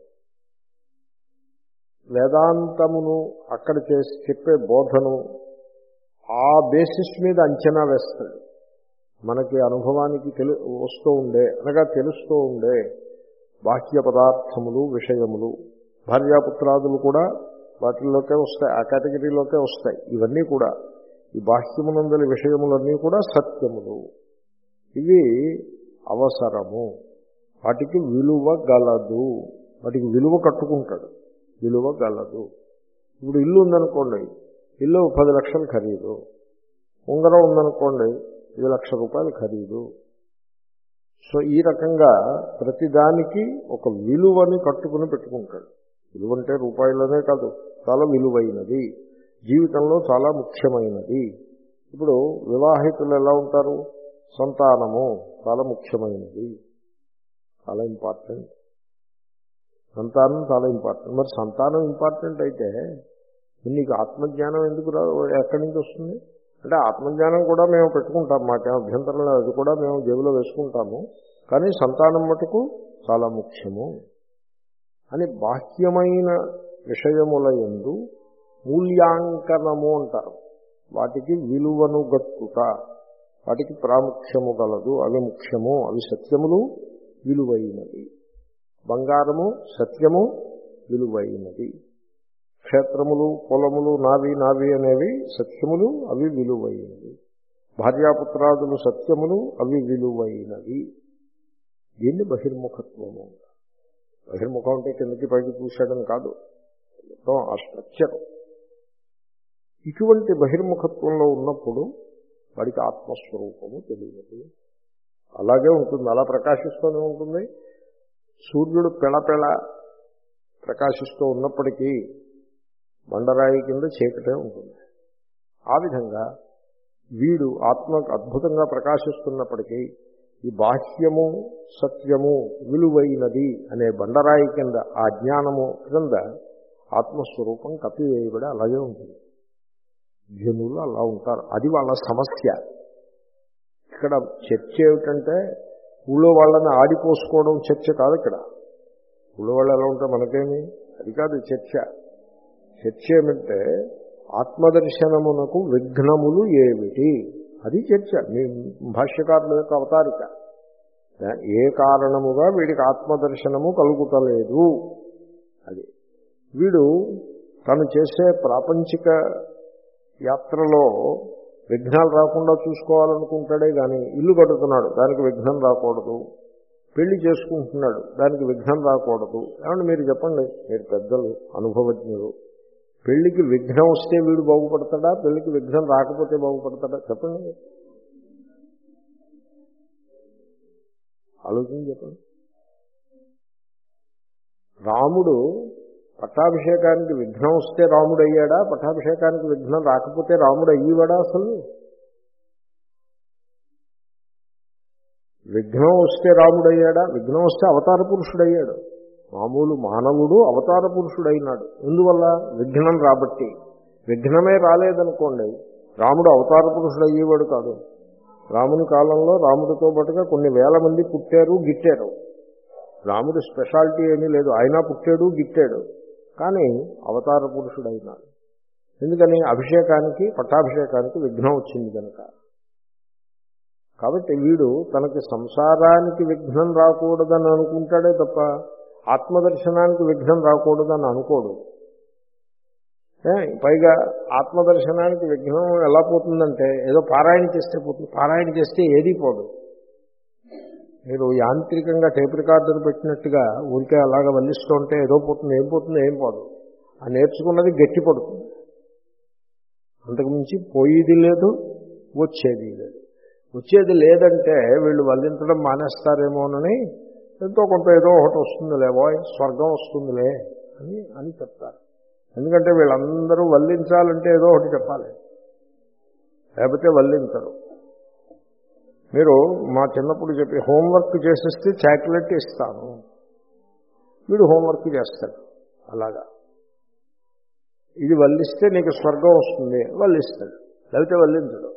వేదాంతమును అక్కడ చేసి చెప్పే బోధను ఆ బేసిస్ మీద అంచనా వేస్తాడు. మనకి అనుభవానికి తెలు వస్తూ ఉండే అనగా తెలుస్తూ ఉండే బాహ్య పదార్థములు, విషయములు, భార్యాపుత్రాదులు కూడా వాటిల్లోకే వస్తాయి, ఆ కేటగిరీలోకే వస్తాయి. ఇవన్నీ కూడా ఈ బాహ్యమునందలి విషయములన్నీ కూడా సత్యములు. ఇవి అవసరము, వాటికి విలువ గలదు, వాటికి విలువ కట్టుకుంటాడు, విలువ గలదు. ఇప్పుడు ఇల్లు ఉందనుకోండి, ఇల్లు పది లక్షలు ఖరీదు. ఉంగరం ఉందనుకోండి, ఇది లక్ష రూపాయలు ఖరీదు. సో ఈ రకంగా ప్రతిదానికి ఒక విలువని కట్టుకుని పెట్టుకుంటాడు. విలువ అంటే రూపాయలనే కాదు, చాలా విలువైనది, జీవితంలో చాలా ముఖ్యమైనది. ఇప్పుడు వివాహితులు ఎలా ఉంటారు? సంతానము చాలా ముఖ్యమైనది, చాలా ఇంపార్టెంట్. సంతానం చాలా ఇంపార్టెంట్. మరి సంతానం ఇంపార్టెంట్ అయితే నీకు ఆత్మజ్ఞానం ఎందుకు రా ఎక్కడి నుంచి వస్తుంది? అంటే ఆత్మజ్ఞానం కూడా మేము పెట్టుకుంటాం, మాకేం అభ్యంతరం లేదు, అది కూడా మేము జేబులో వేసుకుంటాము. కానీ సంతానం మటుకు చాలా ముఖ్యము అని బాహ్యమైన విషయముల యందు మూల్యాంకనము అంటారు. వాటికి విలువను గట్టుట, వాటికి ప్రాముఖ్యము గలదు, అవి ముఖ్యము, అవి సత్యములు, విలువైనది. బంగారము సత్యము, విలువైనది. క్షేత్రములు, పొలములు, నావి నావి అనేవి సత్యములు, అవి విలువైనవి. భార్యాపుత్రాదులు సత్యములు, అవి విలువైనవి. దీన్ని బహిర్ముఖత్వము. బహిర్ముఖం అంటే కిందకి పైకి చూశాడని కాదు, ఆ స్ట్రక్చర్. ఇటువంటి బహిర్ముఖత్వంలో ఉన్నప్పుడు వాడికి ఆత్మస్వరూపము తెలియదు. అలాగే ఉంటుంది, అలా ప్రకాశిస్తూనే ఉంటుంది. సూర్యుడు పెళపెళ ప్రకాశిస్తూ ఉన్నప్పటికీ బండరాయి కింద చీకటే ఉంటుంది. ఆ విధంగా వీడు ఆత్మ అద్భుతంగా ప్రకాశిస్తున్నప్పటికీ ఈ బాహ్యము సత్యము విలువైనది అనే బండరాయి కింద ఆ జ్ఞానము కింద ఆత్మస్వరూపం కప్పివేయబడి అలాగే ఉంటుంది. జనులు అలా ఉంటారు, అది వాళ్ళ సమస్య. ఇక్కడ చర్చ ఏమిటంటే ఊళ్ళో వాళ్ళని ఆడిపోసుకోవడం చర్చ కాదు. ఇక్కడ ఊళ్ళో వాళ్ళు ఎలా ఉంటే మనకేమి, అది కాదు చర్చ. చర్చ ఏమిటంటే ఆత్మదర్శనమునకు విఘ్నములు ఏమిటి, అది చర్చ. మీ భాష్యకారుల యొక్క అవతారిక. ఏ కారణముగా వీడికి ఆత్మదర్శనము కలుగుతలేదు, అది వీడు తను చేసే ప్రాపంచిక యాత్రలో విఘ్నాలు రాకుండా చూసుకోవాలనుకుంటాడే కానీ ఇల్లు కడుతున్నాడు, దానికి విఘ్నం రాకూడదు. పెళ్లి చేసుకుంటున్నాడు, దానికి విఘ్నం రాకూడదు. ఏమంటే మీరు చెప్పండి, మీరు పెద్దలు, అనుభవజ్ఞులు, పెళ్లికి విఘ్నం వస్తే వీడు బాగుపడతాడా, పెళ్లికి విఘ్నం రాకపోతే బాగుపడతాడా? చెప్పండి, ఆలోచన చెప్పండి. రాముడు పట్టాభిషేకానికి విఘ్నం వస్తే రాముడు అయ్యాడా, పట్టాభిషేకానికి విఘ్నం రాకపోతే రాముడు అయ్యేవాడా? అసలు విఘ్నం వస్తే రాముడు అయ్యాడా? విఘ్నం వస్తే అవతార పురుషుడయ్యాడు. మామూలు మానవుడు అవతార పురుషుడైనాడు. ఎందువల్ల? విఘ్నం రాబట్టి. విఘ్నమే రాలేదనుకోండి, రాముడు అవతార పురుషుడు అయ్యేవాడు కాదు. రాముని కాలంలో రాముడితో పాటుగా కొన్ని వేల మంది పుట్టారు, గిట్టారు. రాముడి స్పెషాలిటీ ఏమీ లేదు, అయినా పుట్టాడు, గిట్టాడు, కానీ అవతార పురుషుడు అయినాడు. ఎందుకని? అభిషేకానికి, పట్టాభిషేకానికి విఘ్నం వచ్చింది కనుక. కాబట్టి వీడు తనకి సంసారానికి విఘ్నం రాకూడదని అనుకుంటాడే తప్ప ఆత్మదర్శనానికి విఘ్నం రాకూడదని అనుకోడు. పైగా ఆత్మదర్శనానికి విఘ్నం ఎలా పోతుందంటే ఏదో పారాయణ చేస్తే పోతుంది. పారాయణ చేస్తే ఏదీ పోదు. మీరు యాంత్రికంగా టేప్ రికార్డర్ పెట్టినట్టుగా ఊరికే అలాగా వల్లిస్తూ ఉంటే ఏదో పోతుంది, ఏం పోతుంది, ఏం పోదు. ఆ నేర్చుకున్నది గట్టి పడుతుంది. అంతకుమించి పోయేది లేదు, వచ్చేది లేదు. వచ్చేది లేదంటే వీళ్ళు వల్లించడం మానేస్తారేమోనని ఎంతో కొంత ఏదో ఒకటి వస్తుందిలే, బాయ్ స్వర్గం వస్తుందిలే అని అని చెప్తారు. ఎందుకంటే వీళ్ళందరూ వల్లించాలంటే ఏదో ఒకటి చెప్పాలి, లేకపోతే వల్లించరు. మీరు మా చిన్నప్పుడు చెప్పి హోంవర్క్ చేసేస్తే చాక్లెట్ ఇస్తాను, వీడు హోంవర్క్ చేస్తాడు. అలాగా ఇది వల్లిస్తే నీకు స్వర్గం వస్తుంది, వల్లిస్తాడు, లేకపోతే వల్లించడు.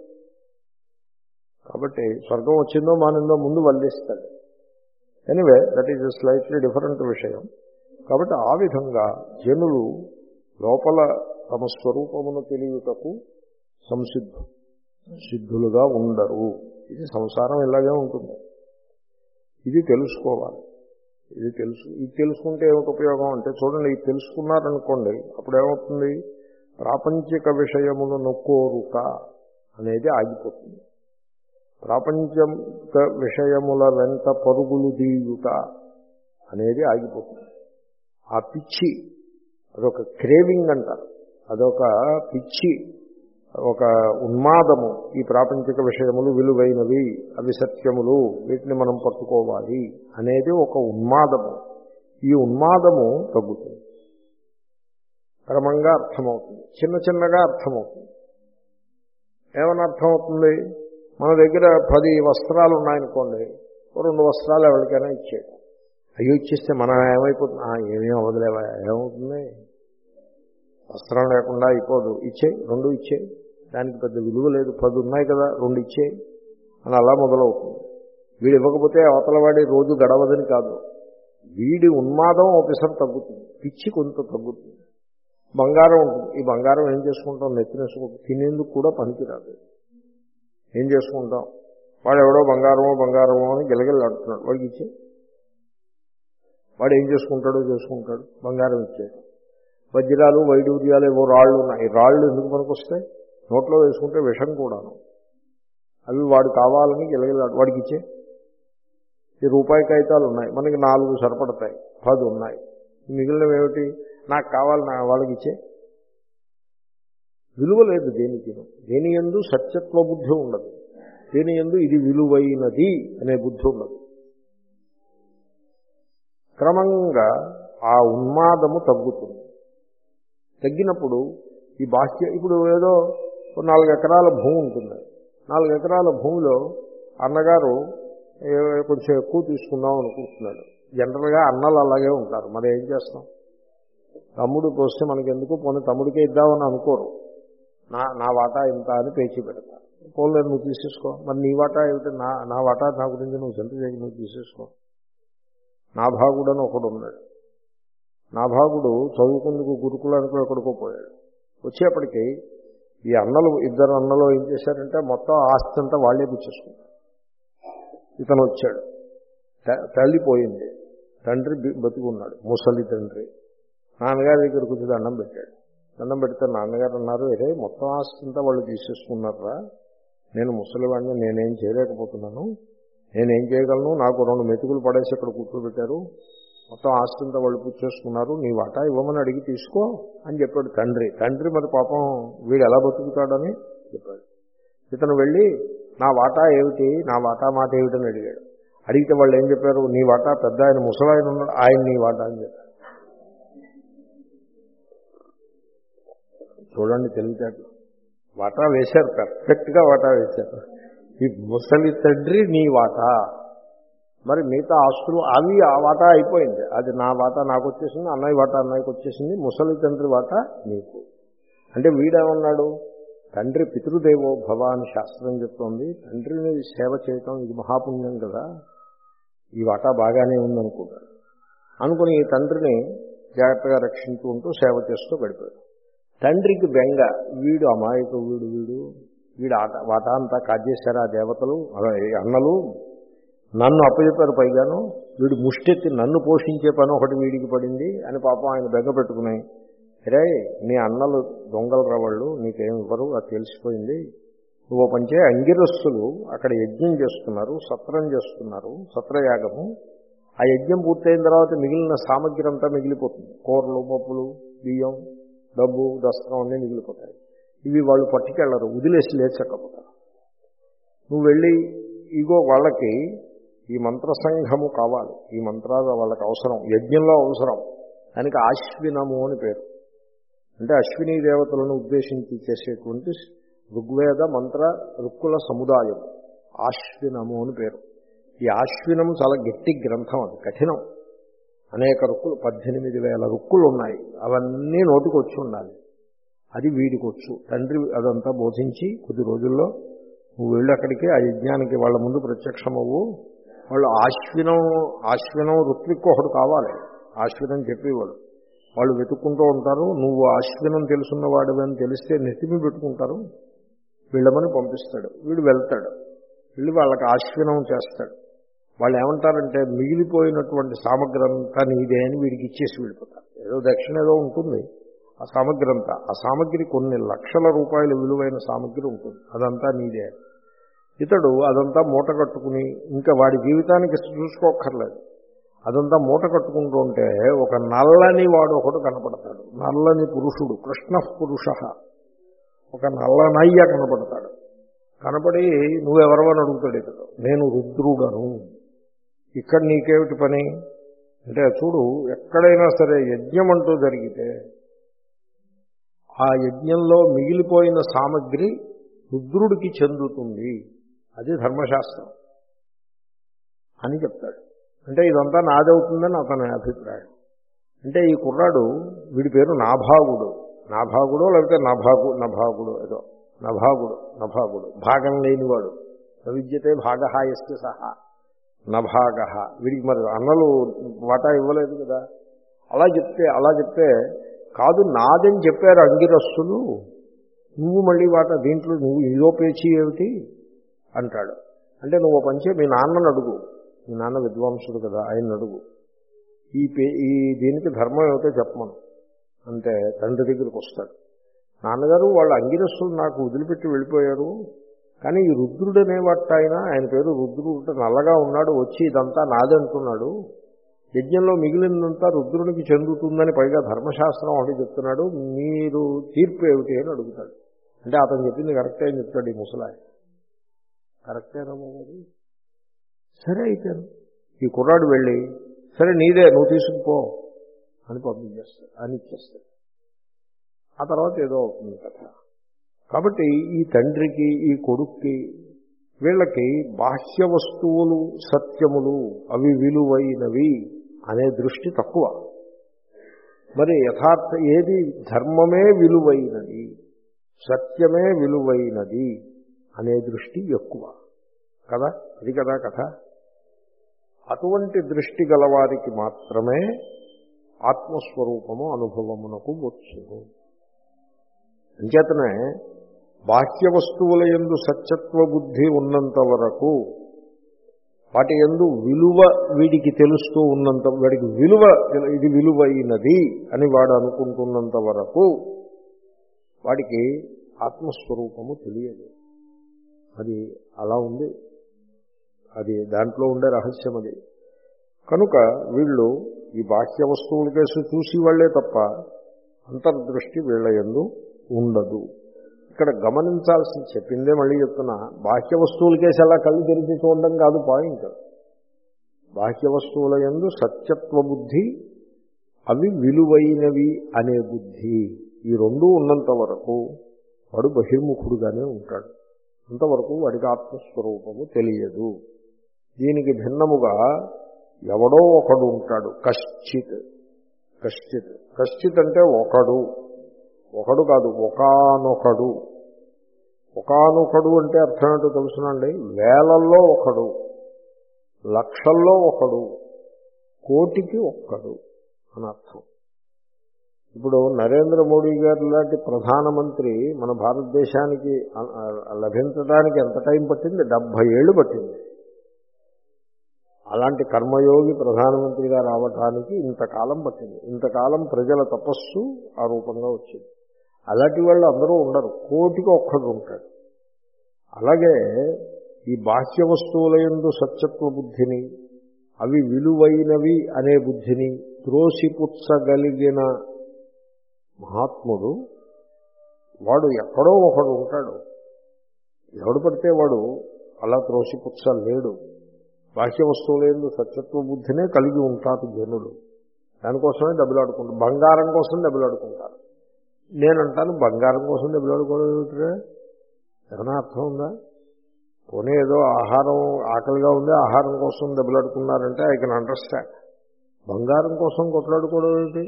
కాబట్టి స్వర్గం వచ్చిందో మానిందో ముందు వల్లిస్తాడు. Anyway that is slightly different విషయం. కాబట్టి ఆ విధంగా జనులు లోపల తమ స్వరూపమును తెలియటకు సంసిద్ధు సిద్ధులుగా ఉండరు. ఇది సంసారం ఇలాగే ఉంటుంది. ఇది తెలుసుకోవాలి. ఇది తెలుసు ఇది తెలుసుకుంటే ఏమిటి ఉపయోగం అంటే, చూడండి, ఇది తెలుసుకున్నారనుకోండి, అప్పుడేమవుతుంది? ప్రాపంచిక విషయములను కోరుట అనేది ఆగిపోతుంది. ప్రాపంచిక విషయముల వెంట పరుగులు దీయుట అనేది ఆగిపోతుంది. ఆ పిచ్చి, అదొక క్రేవింగ్ అంటారు, అదొక పిచ్చి, ఒక ఉన్మాదము. ఈ ప్రాపంచిక విషయములు విలువైనవి, అవి సత్యములు, వీటిని మనం పట్టుకోవాలి అనేది ఒక ఉన్మాదము. ఈ ఉన్మాదము తగ్గుతుంది, క్రమంగా అర్థమవుతుంది, చిన్న చిన్నగా అర్థమవుతుంది. ఏమని అర్థమవుతుంది? మన దగ్గర పది వస్త్రాలు ఉన్నాయనుకోండి, రెండు వస్త్రాలు ఎవరికైనా ఇచ్చేయడం. అయ్యో ఇచ్చేస్తే మనం ఏమైపోతుంది? ఏమేమి అవ్వదులేవా, ఏమవుతుంది? వస్త్రం లేకుండా అయిపోదు, ఇచ్చేయి, రెండు ఇచ్చేయి, దానికి పెద్ద విలువ లేదు, పది ఉన్నాయి కదా, రెండు ఇచ్చేయి అని అలా మొదలవుతుంది. వీడు ఇవ్వకపోతే అవతలవాడి రోజు గడవదని కాదు, వీడి ఉన్మాదం ఒకసారి తగ్గుతుంది, పిచ్చి కొంత తగ్గుతుంది. బంగారం ఉంటుంది, ఈ బంగారం ఏం చేసుకుంటాం? నెత్తినేసుకుంటాం, తినేందుకు కూడా పనికిరాదు. ఏం చేసుకుంటాం? వాడు ఎవడో బంగారమో బంగారమో అని గిలగిలాడుతున్నాడు, వాడికి ఇచ్చే. వాడు ఏం చేసుకుంటాడో చేసుకుంటాడు, బంగారం ఇచ్చేది. వజ్రాలు వైడూర్యాలు ఏవో రాళ్ళు ఉన్నాయి, రాళ్ళు ఎందుకు పనికొస్తాయి? నోట్లో వేసుకుంటే విషం కూడాను. అవి వాడు కావాలని గిలగిలాడు, వాడికి ఇచ్చే. ఈ రూపాయి కాగితాలు ఉన్నాయి, మనకి నాలుగు సరిపడతాయి, పది ఉన్నాయి, మిగిలినవి ఏమిటి? నాకు కావాలి, నా వాళ్ళకి ఇచ్చే. విలువ లేదు దేనికి. దేని యందు సత్యత్వ బుద్ధి ఉండదు, దేని యందు ఇది విలువైనది అనే బుద్ధి ఉండదు. క్రమంగా ఆ ఉన్మాదము తగ్గుతుంది. తగ్గినప్పుడు ఈ బాహ్య, ఇప్పుడు ఏదో నాలుగు ఎకరాల భూమి ఉంటుంది, నాలుగు ఎకరాల భూమిలో అన్నగారు కొంచెం ఎక్కువ తీసుకుందాం అనుకుంటున్నాడు. జనరల్గా అన్నలు అలాగే ఉంటారు, మరి ఏం చేస్తాం. తమ్ముడు పోస్తే మనకెందుకు, పోనీ తమ్ముడికే ఇద్దామని అనుకోరు. నా నా వాటా ఇంత అని పేచి పెడతారు. పోలేదు నువ్వు తీసేసుకో, మరి నీ వాటా ఏమిటి, నా నా వాటా నా గురించి నువ్వు చింత చేసి నువ్వు తీసేసుకో. నా భాగుడు అని ఒకడు ఉన్నాడు. నా భాగుడు చదువుకుందుకు గురుకులానికి ఎక్కడికో పోయాడు. వచ్చేప్పటికీ ఈ అన్నలు, ఇద్దరు అన్నలు ఏం చేశారంటే మొత్తం ఆస్తి అంతా వాళ్ళే పుచ్చేసుకున్నారు. ఇతను వచ్చాడు, తల్లిపోయింది, తండ్రి బతికున్నాడు, ముసలి తండ్రి. నాన్నగారి దగ్గర కొంచెం దండం పెట్టాడు. దండం పెడితే నాన్నగారు అన్నారు, అరే మొత్తం ఆస్తి అంతా వాళ్ళు తీసేసుకున్నారా, నేను ముసలివాడిని, నేనేం చేయలేకపోతున్నాను, నేనేం చేయగలను, నాకు రెండు మెతుకులు పడేసి ఇక్కడ కూర్చోబెట్టారు, మొత్తం ఆస్తి అంతా వాళ్ళు పుచ్చేసుకున్నారు, నీ వాటా ఇవ్వమని అడిగి తీసుకో అని చెప్పాడు తండ్రి. తండ్రి మరి పాపం వీడు ఎలా బతుకుతాడని చెప్పాడు. ఇతను వెళ్ళి నా వాటా ఏమిటి, నా వాటా మాట ఏమిటని అడిగాడు. అడిగితే వాళ్ళు ఏం చెప్పారు, నీ వాటా పెద్ద ఆయన ముసలాయన ఉన్నాడు, ఆయన నీ వాటా అని చెప్పారు. చూడండి తెలివితేటలు. వాటా వేశారు, పర్ఫెక్ట్గా వాటా వేశారు. ఈ ముసలి తండ్రి నీ వాటా, మరి మిగతా ఆస్తులు అవి ఆ వాటా అయిపోయింది, అది నా వాటా నాకు వచ్చేసింది, అన్నయ్య వాటా అన్నయ్యకి వచ్చేసింది, ముసలి తండ్రి వాటా నీకు. అంటే వీడేమన్నాడు, తండ్రి పితృదేవో భవ అని శాస్త్రం చెప్తోంది, తండ్రిని సేవ చేయటం ఇది మహాపుణ్యం కదా, ఈ వాటా బాగానే ఉందనుకుంటాడు. అనుకుని ఈ తండ్రిని జాగ్రత్తగా రక్షించుకుంటూ సేవ చేస్తూ గడిపాడు. తండ్రికి బెంగ, వీడు అమాయకు, వీడు వీడు వీడు ఆట వాటా అంతా కాజేశారు ఆ దేవతలు అన్నలు, నన్ను అప్పచెప్పారు, పైగాను వీడు ముష్టెత్తి నన్ను పోషించే పని ఒకటి వీడికి పడింది అని పాపం ఆయన బెంగ పెట్టుకున్నాయి. రే నీ అన్నలు దొంగలు రావాళ్ళు, నీకేమి ఇవ్వరు, అది తెలిసిపోయింది. నువ్వు పంచే అంగిరస్సులు అక్కడ యజ్ఞం చేస్తున్నారు, సత్రం చేస్తున్నారు, సత్రయాగము. ఆ యజ్ఞం పూర్తయిన తర్వాత మిగిలిన సామగ్రి అంతా మిగిలిపోతుంది, కూరలు, పప్పులు, బియ్యం, డబ్బు, దస్త్రం అన్నీ మిగిలిపోతాయి. ఇవి వాళ్ళు పట్టుకెళ్ళరు, వదిలేసి లేచకపోతారు. నువ్వు వెళ్ళి ఇగో వాళ్ళకి ఈ మంత్రసంఘము కావాలి, ఈ మంత్రాలు వాళ్ళకి అవసరం, యజ్ఞంలో అవసరం, దానికి ఆశ్వినము అని పేరు. అంటే అశ్వినీ దేవతలను ఉద్దేశించి చేసేటువంటి ఋగ్వేద మంత్ర రుక్కుల సముదాయం ఆశ్వినము అని పేరు. ఈ ఆశ్వినము చాలా గట్టి గ్రంథం, అది కఠినం. అనేక రుక్కులు, పద్దెనిమిది వేల రుక్కులు ఉన్నాయి, అవన్నీ నోటికి వచ్చి ఉండాలి. అది వీడికి వచ్చు. తండ్రి అదంతా బోధించి కొద్ది రోజుల్లో నువ్వు వెళ్ళి అక్కడికి ఆ యజ్ఞానికి వాళ్ళ ముందు ప్రత్యక్షమవు. వాళ్ళు ఆశ్వినం ఆశ్వినం ఋత్విక్ ఒకడు కావాలి, ఆశ్వినం చెప్పేవాడు. వాళ్ళు వెతుక్కుంటూ ఉంటారు, నువ్వు ఆశ్వినం తెలుసున్నవాడు అని తెలిస్తే నెత్తిమి పెట్టుకుంటారు, వీళ్ళమని పంపిస్తాడు. వీడు వెళ్తాడు, వెళ్ళి వాళ్ళకి ఆశ్వినం చేస్తాడు. వాళ్ళు ఏమంటారంటే మిగిలిపోయినటువంటి సామగ్రి అంతా నీదే అని వీడికి ఇచ్చేసి వెళ్ళిపోతారు. ఏదో దక్షిణ ఏదో ఉంటుంది ఆ సామగ్రి అంతా. ఆ సామగ్రి కొన్ని లక్షల రూపాయల విలువైన సామగ్రి ఉంటుంది, అదంతా నీదే. ఇతడు అదంతా మూట కట్టుకుని ఇంకా వాడి జీవితానికి చూసుకోక్కర్లేదు, అదంతా మూట కట్టుకుంటూ ఉంటే ఒక నల్లని వాడు ఒకడు కనపడతాడు. నల్లని పురుషుడు, కృష్ణ పురుష, ఒక నల్లనయ్య కనపడతాడు. కనపడి నువ్వెవరవని అడుగుతాడు. ఇతడు నేను రుద్రుడను, ఇక్కడ నీకేమిటి పని అంటే, చూడు ఎక్కడైనా సరే యజ్ఞం అంటూ జరిగితే ఆ యజ్ఞంలో మిగిలిపోయిన సామగ్రి రుద్రుడికి చెందుతుంది, అది ధర్మశాస్త్రం అని చెప్తాడు. అంటే ఇదంతా నాదవుతుందని అతని అభిప్రాయం. అంటే ఈ కుర్రాడు, వీడి పేరు నాభాగుడు, నాభాగుడో లేకపోతే నభాగు నభాగుడు ఏదో నభాగుడు నభాగుడు భాగం లేనివాడు, విద్యతే భాగహాయస్య సహా నభాగ. వీడికి మరి అన్నలు వాటా ఇవ్వలేదు కదా. అలా చెప్తే అలా చెప్తే కాదు నాదని చెప్పారు అంగిరస్తులు, నువ్వు మళ్ళీ వాటా దీంట్లో నువ్వు ఇదో పేచీ ఏమిటి అంటాడు. అంటే నువ్వు పంచే మీ నాన్నను అడుగు, మీ నాన్న విద్వాంసుడు కదా, ఆయన అడుగు, ఈ పే ఈ దీనికి ధర్మం ఏమిటో చెప్పమను అంటే తండ్రి దగ్గరికి వస్తాడు. నాన్నగారు వాళ్ళ అంగిరస్తులు నాకు వదిలిపెట్టి వెళ్ళిపోయారు, కానీ ఈ రుద్రుడు అనేవాట ఆయన ఆయన పేరు రుద్రుడు, నల్లగా ఉన్నాడు, వచ్చి ఇదంతా నాదంటున్నాడు, యజ్ఞంలో మిగిలినంతా రుద్రునికి చెందుతుందని పైగా ధర్మశాస్త్రం ఒకటి చెప్తున్నాడు, మీరు తీర్పు ఏమిటి అని అడుగుతాడు. అంటే అతను చెప్పింది కరెక్టే అని చెప్తాడు ఈ ముసలాయి. కరెక్టేనమ్మా అది. సరే అయితేను ఈ కుర్రాడు వెళ్ళి సరే నీదే నువ్వు తీసుకుపో అని పంపించేస్తాడు, అని ఇచ్చేస్తాడు. ఆ తర్వాత ఏదో అవుతుంది కథ. కాబట్టి ఈ తండ్రికి ఈ కొడుక్కి వీళ్ళకి బాహ్య వస్తువులు సత్యములు అవి విలువైనవి అనే దృష్టి తక్కువ. మరి యథార్థ ఏది ధర్మమే విలువైనది, సత్యమే విలువైనది అనే దృష్టి ఎక్కువ కదా. అది కదా కథ. అటువంటి దృష్టి గలవారికి మాత్రమే ఆత్మస్వరూపము అనుభవమునకు వచ్చును. అంచేతనే బాహ్య వస్తువుల యందు సత్యత్వ బుద్ధి ఉన్నంత వరకు, వాటి యందు విలువ వీడికి తెలుస్తూ ఉన్నంత, వాడికి విలువ ఇది విలువైనది అని వాడు అనుకుంటున్నంత వరకు వాడికి ఆత్మస్వరూపము తెలియదు. అది అలా ఉంది, అది దాంట్లో ఉండే రహస్యం అది. కనుక వీళ్ళు ఈ బాహ్య వస్తువుల కేసు చూసి వాళ్లే తప్ప అంతర్దృష్టి వీళ్ళ యందు ఉండదు. ఇక్కడ గమనించాల్సి చెప్పిందే మళ్ళీ చెప్తున్నా, బాహ్య వస్తువుల కేసు అలా కళ్ళు తెరిచి చూడడం కాదు పాయింట్. బాహ్య వస్తువుల యందు సత్యత్వ బుద్ధి, అవి విలువైనవి అనే బుద్ధి, ఈ రెండూ ఉన్నంత వరకు వాడు బహిర్ముఖుడుగానే ఉంటాడు. అంతవరకు వాడికి ఆత్మస్వరూపము తెలియదు. దీనికి భిన్నముగా ఎవడో ఒకడు ఉంటాడు, కశ్చిత్. కశ్చిత్ కశ్చిత్ అంటే ఒకడు, ఒకడు కాదు ఒకానొకడు. ఒకానొకడు అంటే అర్థం ఏంటో తెలుసునండి. వేలల్లో ఒకడు, లక్షల్లో ఒకడు, కోటికి ఒక్కడు అని అర్థం. ఇప్పుడు నరేంద్ర మోడీ గారు లాంటి ప్రధానమంత్రి మన భారతదేశానికి లభించడానికి ఎంత టైం పట్టింది? డెబ్భై ఏళ్ళు పట్టింది. అలాంటి కర్మయోగి ప్రధానమంత్రిగా రావటానికి ఇంతకాలం పట్టింది. ఇంతకాలం ప్రజల తపస్సు ఆ రూపంగా వచ్చింది. అలాంటి వాళ్ళు అందరూ ఉండరు, కోటికి ఒక్కడు ఉంటాడు. అలాగే ఈ బాహ్య వస్తువుల యందు సత్యత్వ బుద్ధిని, అవి విలువైనవి అనే బుద్ధిని త్రోసిపుచ్చగలిగిన మహాత్ముడు వాడు ఎక్కడో ఒకడు ఉంటాడు. ఎవడు పడితే వాడు అలా త్రోసిపుచ్చలేడు. బాహ్య వస్తువుల యందు సత్యత్వ బుద్ధినే కలిగి ఉంటారు జనులు. దానికోసమే దెబ్బలాడుకుంటారు, బంగారం కోసం దెబ్బలాడుకుంటారు. నేనంటాను బంగారం కోసం దెబ్బలాడుకోవడం ఏమిటిరా? ఏమైనా అర్థం ఉందా? పోనీ ఏదో ఆహారం ఆకలిగా ఉంది, ఆహారం కోసం దెబ్బలాడుకున్నారంటే ఐ కెన్ అండర్స్టాండ్. బంగారం కోసం కొట్లాడుకోవడం ఏమిటి?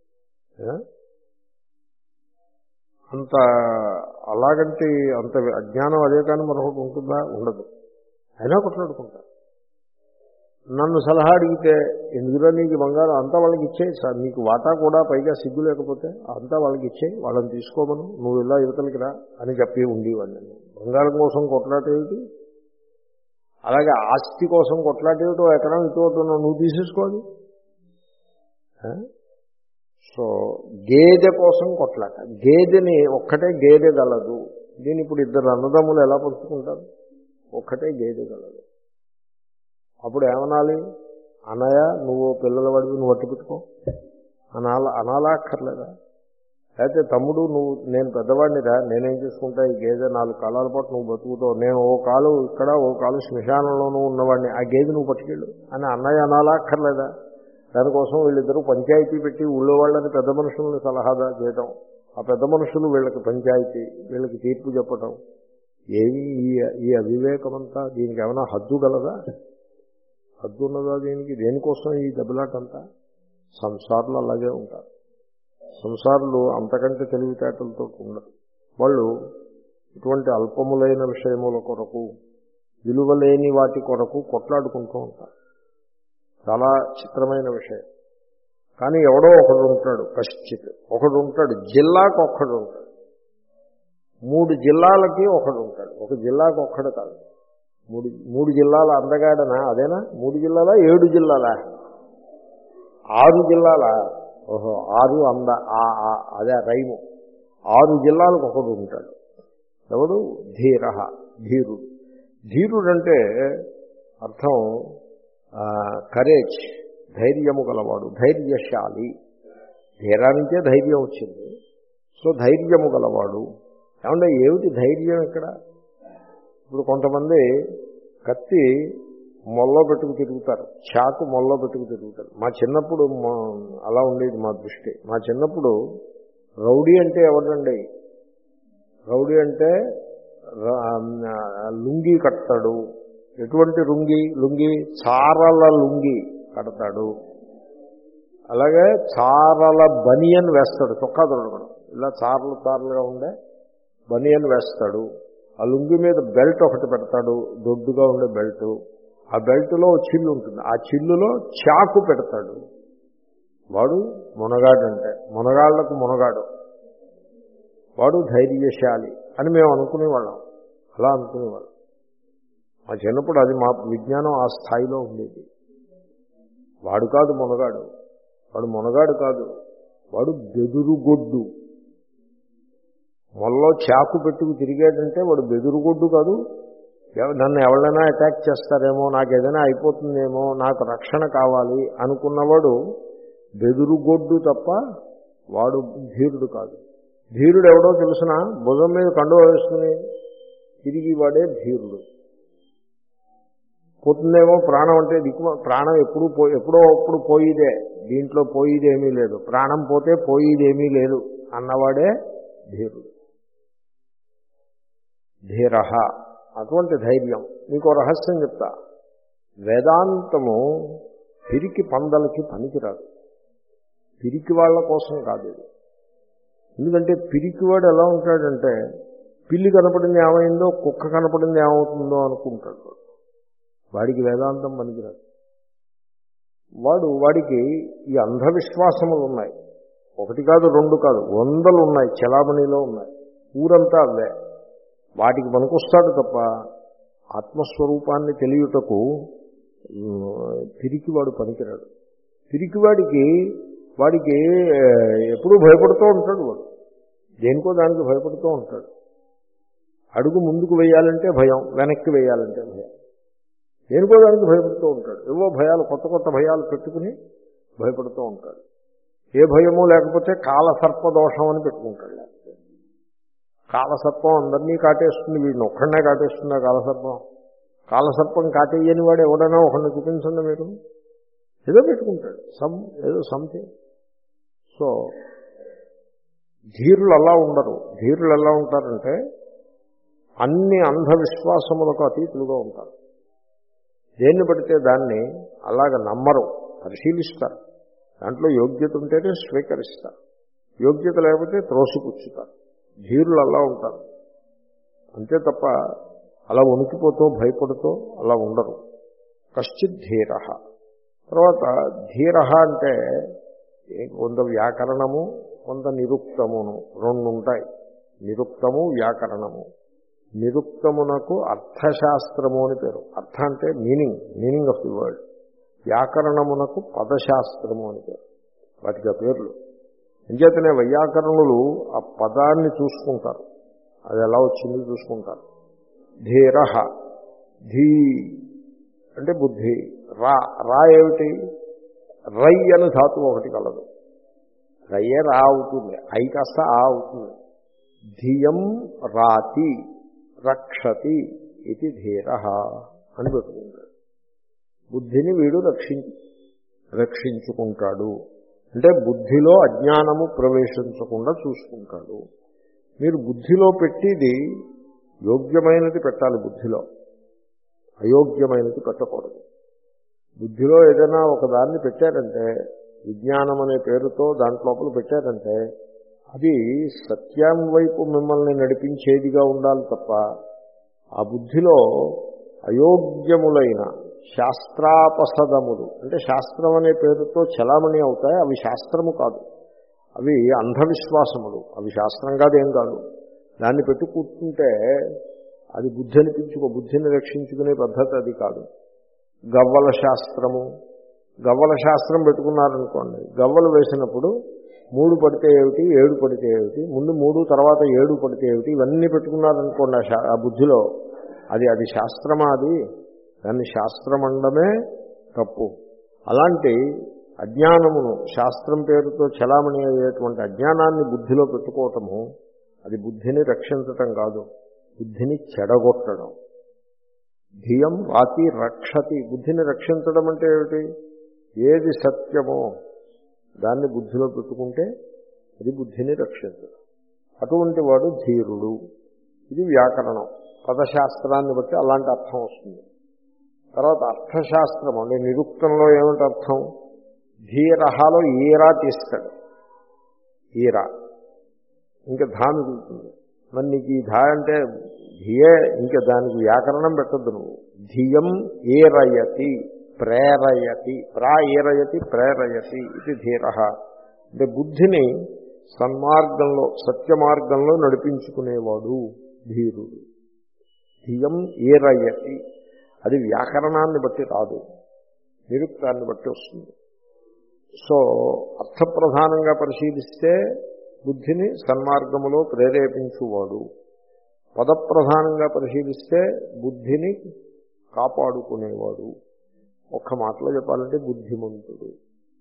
అంత అలాగంటే అంత అజ్ఞానం అదే కానీ మరొకటి ఉంటుందా? ఉండదు. అయినా కొట్లాడుకుంటారు. నన్ను సలహా అడిగితే ఎందుకురా నీకు బంగారం అంతా వాళ్ళకి ఇచ్చేయి సార్, నీకు వాటా కూడా పైగా సిగ్గు లేకపోతే అంతా వాళ్ళకి ఇచ్చేయి, వాళ్ళని తీసుకోమను, నువ్వు ఇలా యువతలకి రా అని చెప్పి ఉండేవాడిని. బంగారం కోసం కొట్లాటేమిటి? అలాగే ఆస్తి కోసం కొట్లాటేమిటో ఎకరం ఇటు నువ్వు తీసేసుకోవాలి. సో గేదె కోసం కొట్లాట, గేదెని ఒక్కటే గేదె గలదు. దీని ఇప్పుడు ఇద్దరు అన్నదమ్ములు ఎలా పంచుకుంటారు? ఒక్కటే గేదె గలదు. అప్పుడు ఏమనాలి? అన్నయ్య నువ్వు పిల్లల వాడివి, నువ్వు అట్టి పెట్టుకో అనాలా అనాలా అక్కర్లేదా? అయితే తమ్ముడు నువ్వు నేను పెద్దవాడినిరా, నేనేం చేసుకుంటా, ఈ గేదె నాలుగు కాలాల పాటు నువ్వు బతుకుతావు, నేను ఓ కాలు ఇక్కడ ఓ కాలు శ్మశానంలోనూ ఉన్నవాడిని, ఆ గేదె నువ్వు పట్టుకెళ్ళు అని అన్నయ్య అనాలా అక్కర్లేదా? దానికోసం వీళ్ళిద్దరూ పంచాయతీ పెట్టి ఊళ్ళో వాళ్ళని పెద్ద మనుషులను సలహాదా చేయటం, ఆ పెద్ద మనుషులు వీళ్ళకి పంచాయతీ, వీళ్ళకి తీర్పు చెప్పటం, ఏమి ఈ అవివేకమంతా? దీనికి ఏమైనా హద్దు గలదా? హద్దు ఉన్నదా దీనికి? దేనికోసం ఈ దెబ్బలాటంతా? సంసారులు అలాగే ఉంటారు. సంసారులు అంతకంటే తెలివితేటలతో ఉండరు. వాళ్ళు ఇటువంటి అల్పములైన విషయముల కొరకు, విలువలేని వాటి కొరకు కొట్లాడుకుంటూ ఉంటారు. చాలా చిత్రమైన విషయం. కానీ ఎవడో ఒకడు ఉంటాడు, కశ్చిత్ ఒకడు ఉంటాడు, జిల్లాకు ఒక్కడు ఉంటాడు, మూడు జిల్లాలకి ఒకడు ఉంటాడు. ఒక జిల్లాకు ఒక్కడు కాదు, మూడు మూడు జిల్లాల అందగాడనా? అదేనా? మూడు జిల్లాలా ఏడు జిల్లాలా ఆరు జిల్లాలా? ఓహో ఆరు అంద, అదే రైము. ఆరు జిల్లాలకు ఒకడు ఉంటాడు. ఎవడు? ధీర, ధీరుడు. ధీరుడంటే అర్థం కరేజ్, ధైర్యము గలవాడు, ధైర్యశాలి. ధీరా నుంచే ధైర్యం వచ్చింది. సో ధైర్యము గలవాడు ఏమంటే ఏమిటి ధైర్యం ఇక్కడ? ఇప్పుడు కొంతమంది కత్తి మొల్లో పెట్టుకు తిరుగుతారు, చాకు మొల్లో పెట్టుకు తిరుగుతారు. మా చిన్నప్పుడు అలా ఉండేది మా దృష్టి. మా చిన్నప్పుడు రౌడీ అంటే ఎవరండి? రౌడీ అంటే లుంగి కడతాడు. ఎటువంటి లుంగి? లుంగి చారల లుంగి కడతాడు. అలాగే చారల బనియన్ వేస్తాడు, చొక్కా దొరకడం ఇలా చారలు చారలుగా ఉండే బనియన్ వేస్తాడు. ఆ లుంగి మీద బెల్ట్ ఒకటి పెడతాడు, దొడ్డుగా ఉండే బెల్ట్. ఆ బెల్ట్లో చిల్లు ఉంటుంది, ఆ చిల్లులో చాకు పెడతాడు. వాడు మునగాడు, అంటే మునగాళ్లకు మునగాడు, వాడు ధైర్యశాలి అని మేము అనుకునేవాళ్ళం. అలా అనుకునేవాళ్ళం మా చిన్నప్పుడు. అది మా విజ్ఞానం ఆ స్థాయిలో ఉండేది. వాడు కాదు మునగాడు, వాడు మునగాడు కాదు, వాడు బెదురుగొడ్డు. మొల్లో చాకు పెట్టుకు తిరిగాడంటే వాడు బెదురుగొడ్డు కాదు. నన్ను ఎవరైనా అటాక్ చేస్తారేమో, నాకు ఏదైనా అయిపోతుందేమో, నాకు రక్షణ కావాలి అనుకున్నవాడు బెదురుగొడ్డు తప్ప వాడు ధీరుడు కాదు. ధీరుడు ఎవడో తెలుసిన? భుజం మీద కండువా వేసుకుని తిరిగి వాడే ధీరుడు. పోతుందేమో ప్రాణం అంటే దిక్కు, ప్రాణం ఎప్పుడు పో ఎప్పుడో అప్పుడు పోయిదే, దీంట్లో పోయిదేమీ లేదు, ప్రాణం పోతే పోయిదేమీ లేదు అన్నవాడే ధీరుడు. ధీరః, అటువంటి ధైర్యం. మీకు రహస్యం చెప్తా. వేదాంతము పిరికి పందలకి పనికిరాదు, పిరికి వాళ్ళ కోసం కాదు ఇది. ఎందుకంటే పిరికివాడు ఎలా ఉంటాడంటే, పిల్లి కనపడింది ఏమైందో, కుక్క కనపడింది ఏమవుతుందో అనుకుంటాడు. వాడికి వేదాంతం పనికిరాదు. వాడు వాడికి ఈ అంధవిశ్వాసములు ఉన్నాయి. ఒకటి కాదు, రెండు కాదు, వందలు ఉన్నాయి, చలామణిలో ఉన్నాయి, ఊరంతా అవే. వాటికి పనికొస్తాడు తప్ప ఆత్మస్వరూపాన్ని తెలియుటకు పిరికివాడు పనికిరాడు. పిరికివాడికి వాడికి ఎప్పుడూ భయపడుతూ ఉంటాడు. వాడు దేనికో దానికి భయపడుతూ ఉంటాడు. అడుగు ముందుకు వేయాలంటే భయం, వెనక్కి వేయాలంటే భయం, దేనికో దానికి భయపడుతూ ఉంటాడు. ఏవో భయాలు, కొత్త కొత్త భయాలు పెట్టుకుని భయపడుతూ ఉంటాడు. ఏ భయమో లేకపోతే కాలసర్పదోషం అని పెట్టుకుంటాడు. లేకపోతే కాలసర్పం అందరినీ కాటేస్తుంది, వీడిని ఒక్కడనే కాటేస్తుందా కాలసర్పం? కాలసర్పం కాటేయని వాడు ఎవడైనా ఒకరిని చూపించండి మీరు. ఏదో పెట్టుకుంటాడు, సమ్ ఏదో సంథింగ్. సో ధీరులు అలా ఉండరు. ధీరులు ఎలా ఉంటారంటే అన్ని అంధవిశ్వాసములకు అతీతులుగా ఉంటారు. దేన్ని పడితే దాన్ని అలాగ నమ్మరు, పరిశీలిస్తారు. దాంట్లో యోగ్యత ఉంటేనే స్వీకరిస్తారు, యోగ్యత లేకపోతే త్రోసిపుచ్చుతారు. ధీరులు అలా ఉంటారు అంతే తప్ప అలా వణికిపోతూ భయపడుతూ అలా ఉండరు. కశ్చిత్ ధీర. తర్వాత ధీర అంటే కొంత వ్యాకరణము, కొంత నిరుక్తమును, రెండు ఉంటాయి. నిరుక్తము, వ్యాకరణము. నిరుక్తమునకు అర్థశాస్త్రము అని పేరు. అర్థ అంటే meaning, meaning of the word. వ్యాకరణమునకు పదశాస్త్రము అని పేరు. వాటికి ఆ పేర్లు. అంచేతనే వైయాకరణులు ఆ పదాన్ని చూసుకుంటారు, అది ఎలా వచ్చింది చూసుకుంటారు. ధీర, ధీ అంటే బుద్ధి. రా, రా ఏమిటి? రై అని ధాతువు ఒకటి కలదు. రయ్యే రా అవుతుంది, ఐ కాస్త ఆ అవుతుంది. ధియం రాతి రక్షతి ఇది ధీర అని పెట్టుకుంటాడు. బుద్ధిని వీడు రక్షించు రక్షించుకుంటాడు అంటే బుద్ధిలో అజ్ఞానము ప్రవేశించకుండా చూసుకుంటాడు. మీరు బుద్ధిలో పెట్టిది యోగ్యమైనది పెట్టాలి, బుద్ధిలో అయోగ్యమైనది పెట్టకూడదు. బుద్ధిలో ఏదైనా ఒకదాన్ని పెట్టారంటే, విజ్ఞానం అనే పేరుతో దాంట్లోపల పెట్టారంటే అది సత్యం వైపు మిమ్మల్ని నడిపించేదిగా ఉండాలి తప్ప ఆ బుద్ధిలో అయోగ్యములైన శాస్త్రాపసదములు అంటే శాస్త్రం అనే పేరుతో చలామణి అవుతాయి, అవి శాస్త్రము కాదు, అవి అంధవిశ్వాసములు, అవి శాస్త్రం కాదేం కాదు. దాన్ని పెట్టి కూర్చుంటే అది బుద్ధి అనిపించుకో, బుద్ధిని రక్షించుకునే పద్ధతి అది కాదు. గవ్వల శాస్త్రము, గవ్వల శాస్త్రం పెట్టుకున్నారనుకోండి, గవ్వలు వేసినప్పుడు మూడు పడితే ఏమిటి, ఏడు పడితే ఏమిటి, ముందు మూడు తర్వాత ఏడు పడితే ఏమిటి, ఇవన్నీ పెట్టుకున్నారనుకోండి ఆ బుద్ధిలో, అది అది శాస్త్రమా? అది దాన్ని శాస్త్రమండమే తప్పు. అలాంటి అజ్ఞానమును, శాస్త్రం పేరుతో చలామణి అయ్యేటువంటి అజ్ఞానాన్ని బుద్ధిలో పెట్టుకోవటము అది బుద్ధిని రక్షించటం కాదు, బుద్ధిని చెడగొట్టడం. ధియం వాతి రక్షతి. బుద్ధిని రక్షించడం అంటే ఏమిటి? ఏది సత్యమో దాన్ని బుద్ధిలో పెట్టుకుంటే అది బుద్ధిని రక్షించడం. అటువంటి వాడు ధీరుడు. ఇది వ్యాకరణం. పదశాస్త్రాన్ని బట్టి అలాంటి అర్థం వస్తుంది. తర్వాత అర్థశాస్త్రం అంటే నిరుక్తంలో ఏమిటి అర్థం? ధీరహాలో ఈరా తీస్తాడు. ఈరా ఇంకా ధా మిగులుతుంది. మరి నీకు ఈ ధా అంటే ధియే, ఇంకా దానికి వ్యాకరణం పెట్టద్దు నువ్వు. ధియం ఏరయతి ప్రేరయతి, ప్రా ఏరయతి ప్రేరయతి ఇది ధీర. అంటే బుద్ధిని సన్మార్గంలో సత్యమార్గంలో నడిపించుకునేవాడు ధీరుడు. ధియం ఏరయతి. అది వ్యాకరణాన్ని బట్టి రాదు, నిరుక్తాన్ని బట్టి వస్తుంది. సో అర్థప్రధానంగా పరిశీలిస్తే బుద్ధిని సన్మార్గములో ప్రేరేపించువాడు. పదప్రధానంగా పరిశీలిస్తే బుద్ధిని కాపాడుకునేవాడు. ఒక్క మాటలో చెప్పాలంటే బుద్ధిమంతుడు,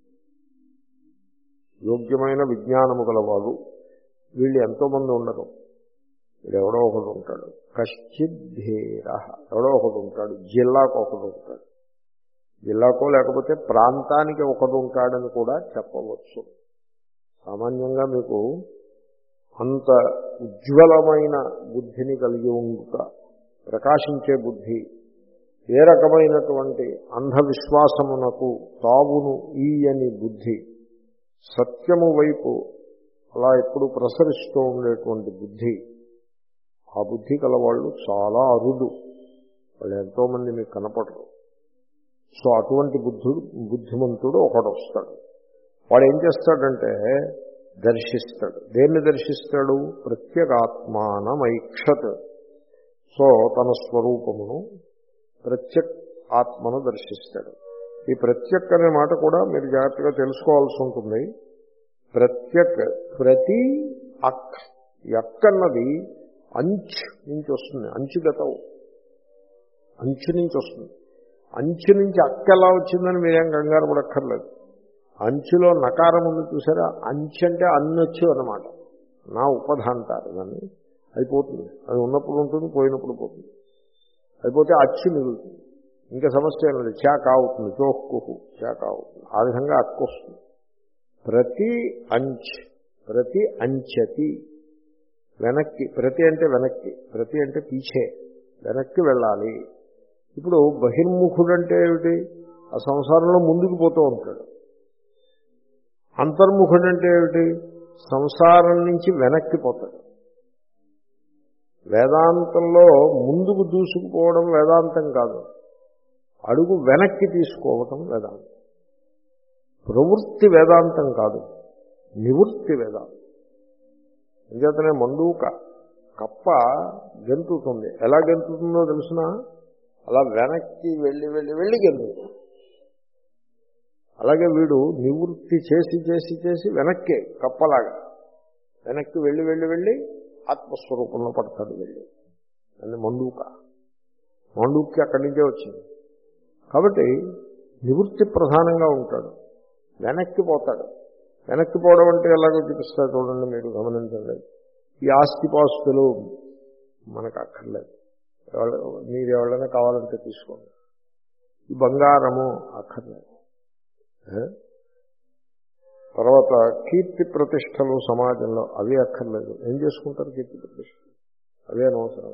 యోగ్యమైన విజ్ఞానము గలవాడు. వీళ్ళు ఎంతోమంది ఉండరు, వీడు ఎవడో ఒకడు ఉంటాడు. కశ్చిత్ ధీర, ఎవడో ఒకడు ఉంటాడు. జిల్లాకు ఒకడు ఉంటాడు, జిల్లాకో లేకపోతే ప్రాంతానికి ఒకడు ఉంటాడని కూడా చెప్పవచ్చు. సామాన్యంగా మీకు అంత ఉజ్వలమైన బుద్ధిని కలిగి ఉండుట, ప్రకాశించే బుద్ధి, ఏ రకమైనటువంటి అంధవిశ్వాసమునకు తావును ఈయని బుద్ధి, సత్యము వైపు అలా ఎప్పుడు ప్రసరిస్తూ ఉండేటువంటి బుద్ధి, ఆ బుద్ధి కలవాళ్ళు చాలా అరుదు. వాళ్ళు ఎంతోమంది మీకు కనపడరు. సో అటువంటి బుద్ధుడు బుద్ధిమంతుడు ఒకడు వస్తాడు. వాడు ఏం చేస్తాడంటే దర్శిస్తాడు. దేన్ని దర్శిస్తాడు? ప్రత్యేగాత్మానమైక్షత్. సో తన స్వరూపమును ప్రత్యక్ ఆత్మను దర్శిస్తాడు. ఈ ప్రత్యక్ అనే మాట కూడా మీరు జాగ్రత్తగా తెలుసుకోవాల్సి ఉంటుంది. ప్రత్యక్, ప్రతి అక్. ఈ అక్ అన్నది అంచు నుంచి వస్తుంది, అంచుగతం, అంచు నుంచి వస్తుంది. అంచు నుంచి అక్క ఎలా వచ్చిందని మీరేం కంగారు పడక్కర్లేదు. అంచులో నకారం ఉంది చూసారా, అంచు అంటే అన్నొచ్చు అన్నమాట. నా ఉపధ అంటారు దాన్ని. అది పోతుంది, అది ఉన్నప్పుడు ఉంటుంది, పోయినప్పుడు పోతుంది. అయిపోతే అచ్చు మిగులుతుంది. ఇంకా సమస్య ఏమన్నది, చాక అవుతుంది, చోక్కు చాక అవుతుంది. ఆ విధంగా అక్కు వస్తుంది. ప్రతి అంచ్, ప్రతి అంచతి, వెనక్కి. ప్రతి అంటే వెనక్కి, ప్రతి అంటే పీछे, వెనక్కి వెళ్ళాలి. ఇప్పుడు బహిర్ముఖుడు అంటే ఏమిటి? ఆ సంసారంలో ముందుకు పోతూ ఉంటాడు. అంతర్ముఖుడు అంటే ఏమిటి? సంసారం నుంచి వెనక్కి పోతాడు. వేదాంతంలో ముందుకు దూసుకుపోవడం వేదాంతం కాదు, అడుగు వెనక్కి తీసుకోవటం వేదాంతం. ప్రవృత్తి వేదాంతం కాదు, నివృత్తి వేదాంతం. అంచేతనే మండూక కప్ప గెంతుతుంది. ఎలా గెంతుతుందో తెలుసునా? అలా వెనక్కి వెళ్ళి వెళ్ళి వెళ్ళి గెంతుతుంది. అలాగే వీడు నివృత్తి చేసి చేసి చేసి వెనక్కి కప్పలాగా వెనక్కి వెళ్ళి వెళ్ళి వెళ్ళి ఆత్మస్వరూపంలో పడతాడు వెళ్ళి. అని మండూక. మండూక్కి అక్కడి నుంచే వచ్చింది. కాబట్టి నివృత్తి ప్రధానంగా ఉంటాడు, వెనక్కి పోతాడు. వెనక్కి పోవడం అంటే ఎలాగో చూపిస్తాడు చూడండి, మీరు గమనించండి. ఈ ఆస్తిపాస్తులు మనకు అక్కర్లేదు, మీరు ఎవరైనా కావాలంటే తీసుకోండి. ఈ బంగారము అక్కర్లేదు. తర్వాత కీర్తి ప్రతిష్టలు సమాజంలో అవి అక్కర్లేదు. ఏం చేసుకుంటారు కీర్తి ప్రతిష్టలు? అవే అనవసరం.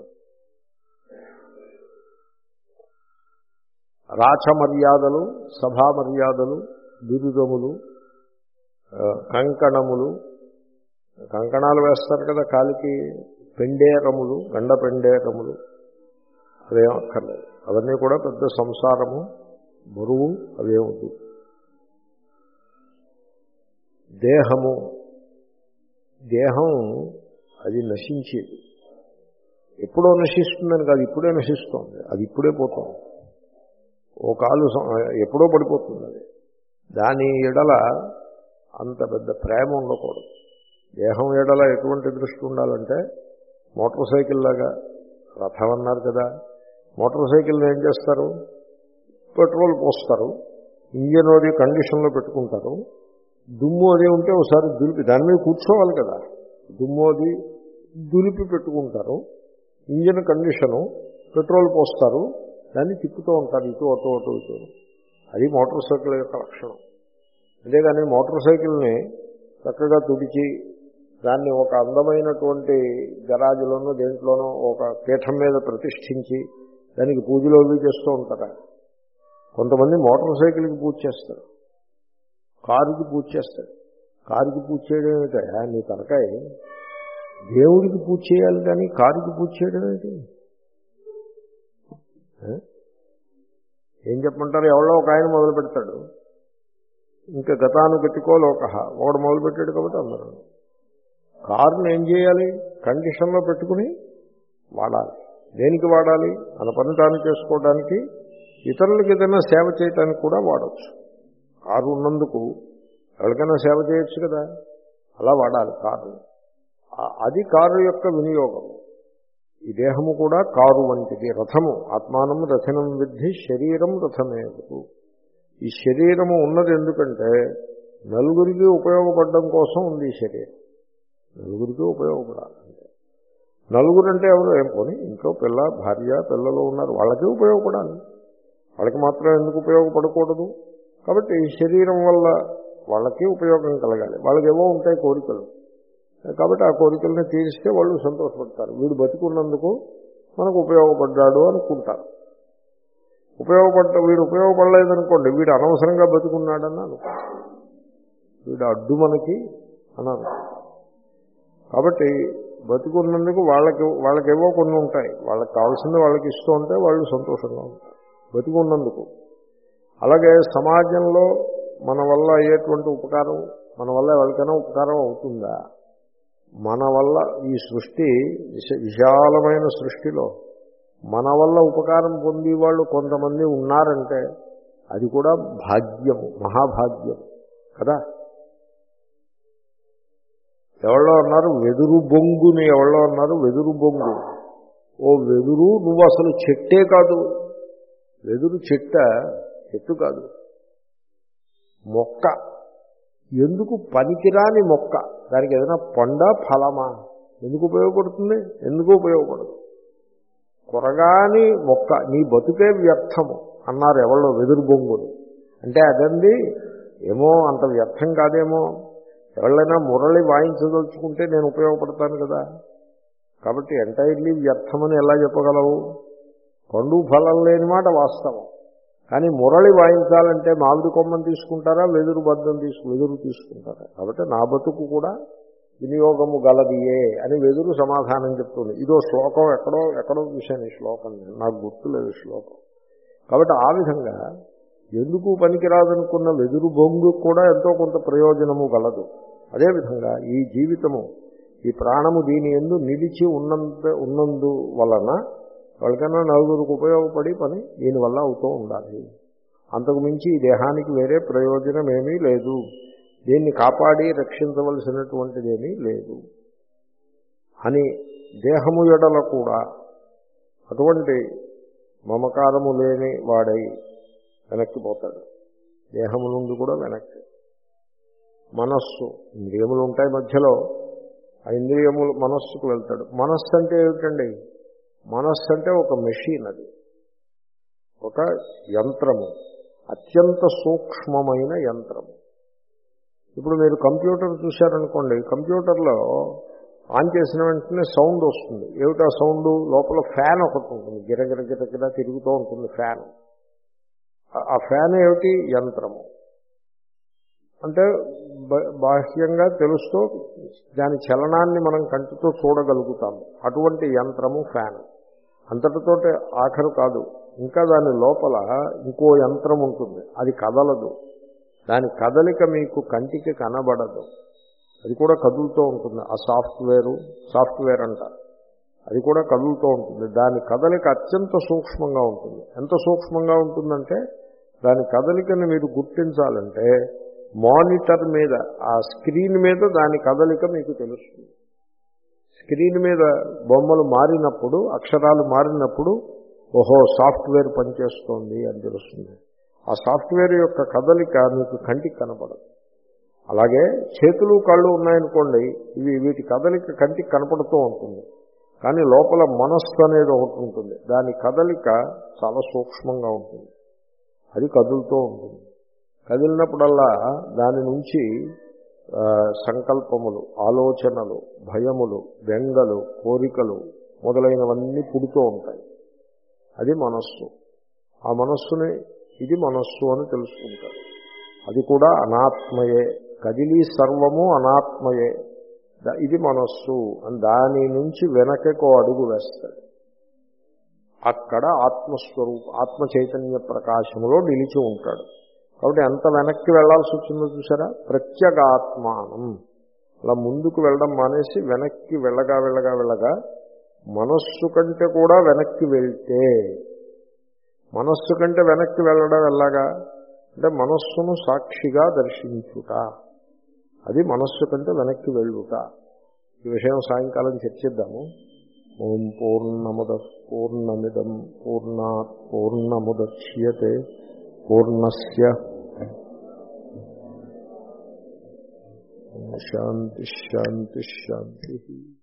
రాచ మర్యాదలు, సభా మర్యాదలు, బిరుదములు, కంకణములు, కంకణాలు వేస్తారు కదా కాలికి, పెండేరములు, గండ పెండేరములు, అవేం అక్కర్లేదు. అవన్నీ కూడా పెద్ద సంసారము, బరువు, అవేముంది. దేహము, దేహం అది నశించేది. ఎప్పుడో నశిస్తుందని కాదు, ఇప్పుడే నశిస్తోంది. అది ఇప్పుడే పోతుంది. ఓ కాలు ఎప్పుడో పడిపోతుంది. అది దాని ఎడల అంత పెద్ద ప్రేమ ఉండకూడదు. దేహం ఎడల ఎటువంటి దృష్టి ఉండాలంటే, మోటార్ సైకిల్ లాగా, రథం అన్నారు కదా, మోటార్ సైకిల్ని ఏం చేస్తారు? పెట్రోల్ పోస్తారు, ఇంజన్ అది కండిషన్లో పెట్టుకుంటారు. దుమ్ము అది ఉంటే ఒకసారి దులిపి దాని మీద కూర్చోవాలి కదా, దుమ్ము అది దులిపి పెట్టుకుంటారు. ఇంజిన్ కండిషను, పెట్రోల్ పోస్తారు, దాన్ని తిప్పుతూ ఉంటారు ఇటు అటు అటు ఇటు. అది మోటార్ సైకిల్ యొక్క లక్షణం. అంతేగాని మోటార్ సైకిల్ని చక్కగా తుడిచి దాన్ని ఒక అందమైనటువంటి గరాజులోనో దేంట్లోనో ఒక పీఠం మీద ప్రతిష్ఠించి దానికి పూజలు అవి చేస్తూ ఉంటారా? కొంతమంది మోటార్ సైకిల్కి పూజ చేస్తారు, కారుకి పూజ చేస్తారు. కారుకి పూజ చేయడం ఏమిటా? నీ తలకాయ దేవుడికి పూజ చేయాలి కానీ కారుకి పూజ చేయడం ఏంటి? ఏం చెప్పమంటారు? ఎవరో ఒక ఆయన మొదలు పెడతాడు, ఇంకా గతాను గతికో లోక ఒకడు మొదలు పెట్టాడు కాబట్టి అందరూ. కారుని ఏం చేయాలి? కండిషన్లో పెట్టుకుని వాడాలి. దేనికి వాడాలి? మన పని తాను చేసుకోవడానికి, ఇతరులకి ఏదైనా సేవ చేయడానికి కూడా వాడచ్చు. కారు ఉన్నందుకు ఎవరికైనా సేవ చేయొచ్చు కదా, అలా వాడాలి కారు. అది కారు యొక్క వినియోగం. ఈ దేహము కూడా కారు వంటిది, రథము. ఆత్మానం రథనం విద్ధి శరీరం రథమేదు. ఈ శరీరము ఉన్నది ఎందుకంటే నలుగురికి ఉపయోగపడడం కోసం ఉంది. ఈ శరీరం నలుగురికి ఉపయోగపడాలి. అంటే నలుగురు అంటే ఎవరు? ఏం పోనీ ఇంట్లో పిల్ల భార్య పిల్లలు ఉన్నారు, వాళ్ళకి ఉపయోగపడాలి. వాళ్ళకి మాత్రం ఎందుకు ఉపయోగపడకూడదు? కాబట్టి ఈ శరీరం వల్ల వాళ్ళకి ఉపయోగం కలగాలి. వాళ్ళకి ఏవో ఉంటాయి కోరికలు, కాబట్టి ఆ కోరికల్ని తీరిస్తే వాళ్ళు సంతోషపడతారు. వీడు బతికున్నందుకు మనకు ఉపయోగపడ్డాడు అనుకుంటారు. ఉపయోగపడ్డ వీడు ఉపయోగపడలేదనుకోండి, వీడు అనవసరంగా బతుకున్నాడని అనుకుంటారు. వీడు అడ్డు మనకి అని అనుకుంటారు. కాబట్టి బతుకున్నందుకు వాళ్ళకి వాళ్ళకేవో కొన్ని ఉంటాయి, వాళ్ళకి కావాల్సింది వాళ్ళకి ఇస్తూ ఉంటే వాళ్ళు సంతోషంగా ఉంటారు బతుకున్నందుకు. అలాగే సమాజంలో మన వల్ల అయ్యేటువంటి ఉపకారం, మన వల్ల ఎవరికైనా ఉపకారం అవుతుందా? మన వల్ల ఈ సృష్టి విశాలమైన సృష్టిలో మన వల్ల ఉపకారం పొందేవాళ్ళు కొంతమంది ఉన్నారంటే అది కూడా భాగ్యము, మహాభాగ్యము కదా. ఎవరో అన్నారు వెదురు బొంగుని, ఎవరో అన్నారు వెదురు బొంగు. ఓ వెదురు, నువ్వు అసలు చెట్టే కాదు. వెదురు చెట్ట, చెట్టు కాదు, మొక్క. ఎందుకు పనికిరాని మొక్క? దానికి ఏదైనా పండ ఫలమా? ఎందుకు ఉపయోగపడుతుంది? ఎందుకు ఉపయోగపడదు. కొరగాని మొక్క, నీ బతుకే వ్యర్థము అన్నారు ఎవరో వెదురు బొంగుని. అంటే అదండి ఏమో అంత వ్యర్థం కాదేమో, ఎవరైనా మురళి వాయించదలుచుకుంటే నేను ఉపయోగపడతాను కదా. కాబట్టి ఎంటైర్లీ వ్యర్థమని ఎలా చెప్పగలవు? పండు ఫలం లేని మాట వాస్తవం. కానీ మురళి వాయించాలంటే మామిడి కొమ్మని తీసుకుంటారా, వెదురు బద్దం తీసుకు వెదురు తీసుకుంటారా? కాబట్టి నా బతుకు కూడా వినియోగము గలదియే అని వెదురు సమాధానం చెప్తుంది. ఇదో శ్లోకం ఎక్కడో ఎక్కడో చూశాను. ఈ శ్లోకం నాకు గుర్తులేదు శ్లోకం. కాబట్టి ఆ విధంగా ఎందుకు పనికిరాదనుకున్న వెదురు బొంగు కూడా ఎంతో కొంత ప్రయోజనము గలదు. అదేవిధంగా ఈ జీవితము, ఈ ప్రాణము దీని యందు నిలిచి ఉన్నంత ఉన్నందు వలన వాళ్ళకన్నా నలుగురికి ఉపయోగపడి పని దీనివల్ల అవుతూ ఉండాలి. అంతకు మించి ఈ దేహానికి వేరే ప్రయోజనం ఏమీ లేదు. దీన్ని కాపాడి రక్షించవలసినటువంటిదేమీ లేదు అని దేహము ఎడల కూడా అటువంటి మమకారము లేని వాడై వెనక్కిపోతాడు. దేహము నుండి కూడా వెనక్కి. మనస్సు, ఇంద్రియములు ఉంటాయి మధ్యలో, ఆ ఇంద్రియములు మనస్సుకు వెళ్తాడు. మనస్సు అంటే ఏమిటండి? మనస్సు అంటే ఒక మెషిన్, అది ఒక యంత్రము, అత్యంత సూక్ష్మమైన యంత్రము. ఇప్పుడు మీరు కంప్యూటర్ చూశారనుకోండి, కంప్యూటర్లో ఆన్ చేసిన వెంటనే సౌండ్ వస్తుంది. ఏమిటా సౌండ్? లోపల ఫ్యాన్ ఒకటి ఉంటుంది, గిరగిర గిరగిర తిరుగుతూ ఉంటుంది ఫ్యాన్. ఆ ఫ్యాన్ ఏమిటి? యంత్రము. అంటే బాహ్యంగా తెలుస్తూ దాని చలనాన్ని మనం కంటితో చూడగలుగుతాము. అటువంటి యంత్రము ఫ్యాన్. అంతటితోటే ఆఖరు కాదు, ఇంకా దాని లోపల ఇంకో యంత్రం ఉంటుంది, అది కదలదు. దాని కదలిక మీకు కంటికి కనబడదు, అది కూడా కదులుతూ ఉంటుంది. ఆ సాఫ్ట్వేరు సాఫ్ట్వేర్ అంటారు, అది కూడా కదులుతూ ఉంటుంది. దాని కదలిక అత్యంత సూక్ష్మంగా ఉంటుంది. ఎంత సూక్ష్మంగా ఉంటుందంటే దాని కదలికను మీరు గుర్తించాలంటే మానిటర్ మీద, ఆ స్క్రీన్ మీద దాని కదలిక మీకు తెలుస్తుంది. స్క్రీన్ మీద బొమ్మలు మారినప్పుడు, అక్షరాలు మారినప్పుడు ఓహో సాఫ్ట్వేర్ పనిచేస్తోంది అని తెలుస్తుంది. ఆ సాఫ్ట్వేర్ యొక్క కదలిక మీకు కంటికి కనపడదు. అలాగే చేతులు కళ్ళు ఉన్నాయనుకోండి, ఇవి వీటి కదలిక కంటికి కనపడుతూ ఉంటుంది, కానీ లోపల మనస్సు అనేది ఒకటి ఉంటుంది, దాని కదలిక చాలా సూక్ష్మంగా ఉంటుంది, అది కదులుతూ ఉంటుంది. కదిలినప్పుడల్లా దాని నుంచి సంకల్పములు, ఆలోచనలు, భయములు, బెంగలు, కోరికలు మొదలైనవన్నీ పుడుతూ ఉంటాయి. అది మనస్సు. ఆ మనస్సుని ఇది మనస్సు అని తెలుసుకుంటారు. అది కూడా అనాత్మయే, కదిలి సర్వము అనాత్మయే, ఇది మనస్సు అని దాని నుంచి వెనకకో అడుగు వేస్తాడు. అక్కడ ఆత్మస్వరూప ఆత్మ చైతన్య ప్రకాశంలో నిలిచి ఉంటాడు. కాబట్టి ఎంత వెనక్కి వెళ్లాల్సి వచ్చిందో చూసారా, ప్రత్యేగాత్మానం. అలా ముందుకు వెళ్ళడం మానేసి వెనక్కి వెళ్ళగా వెళ్ళగా వెళ్ళగా మనస్సు కంటే కూడా వెనక్కి వెళ్తే, మనస్సు కంటే వెనక్కి వెళ్ళడం ఎలాగా అంటే మనస్సును సాక్షిగా దర్శించుట, అది మనస్సు కంటే వెనక్కి వెళ్ళుట. ఈ విషయం సాయంకాలం చర్చిద్దాము. ఓం పూర్ణముద పూర్ణమిదం పూర్ణాత్ పూర్ణముద్యతే పూర్ణస్య శాంతి శాంతి శాంతి.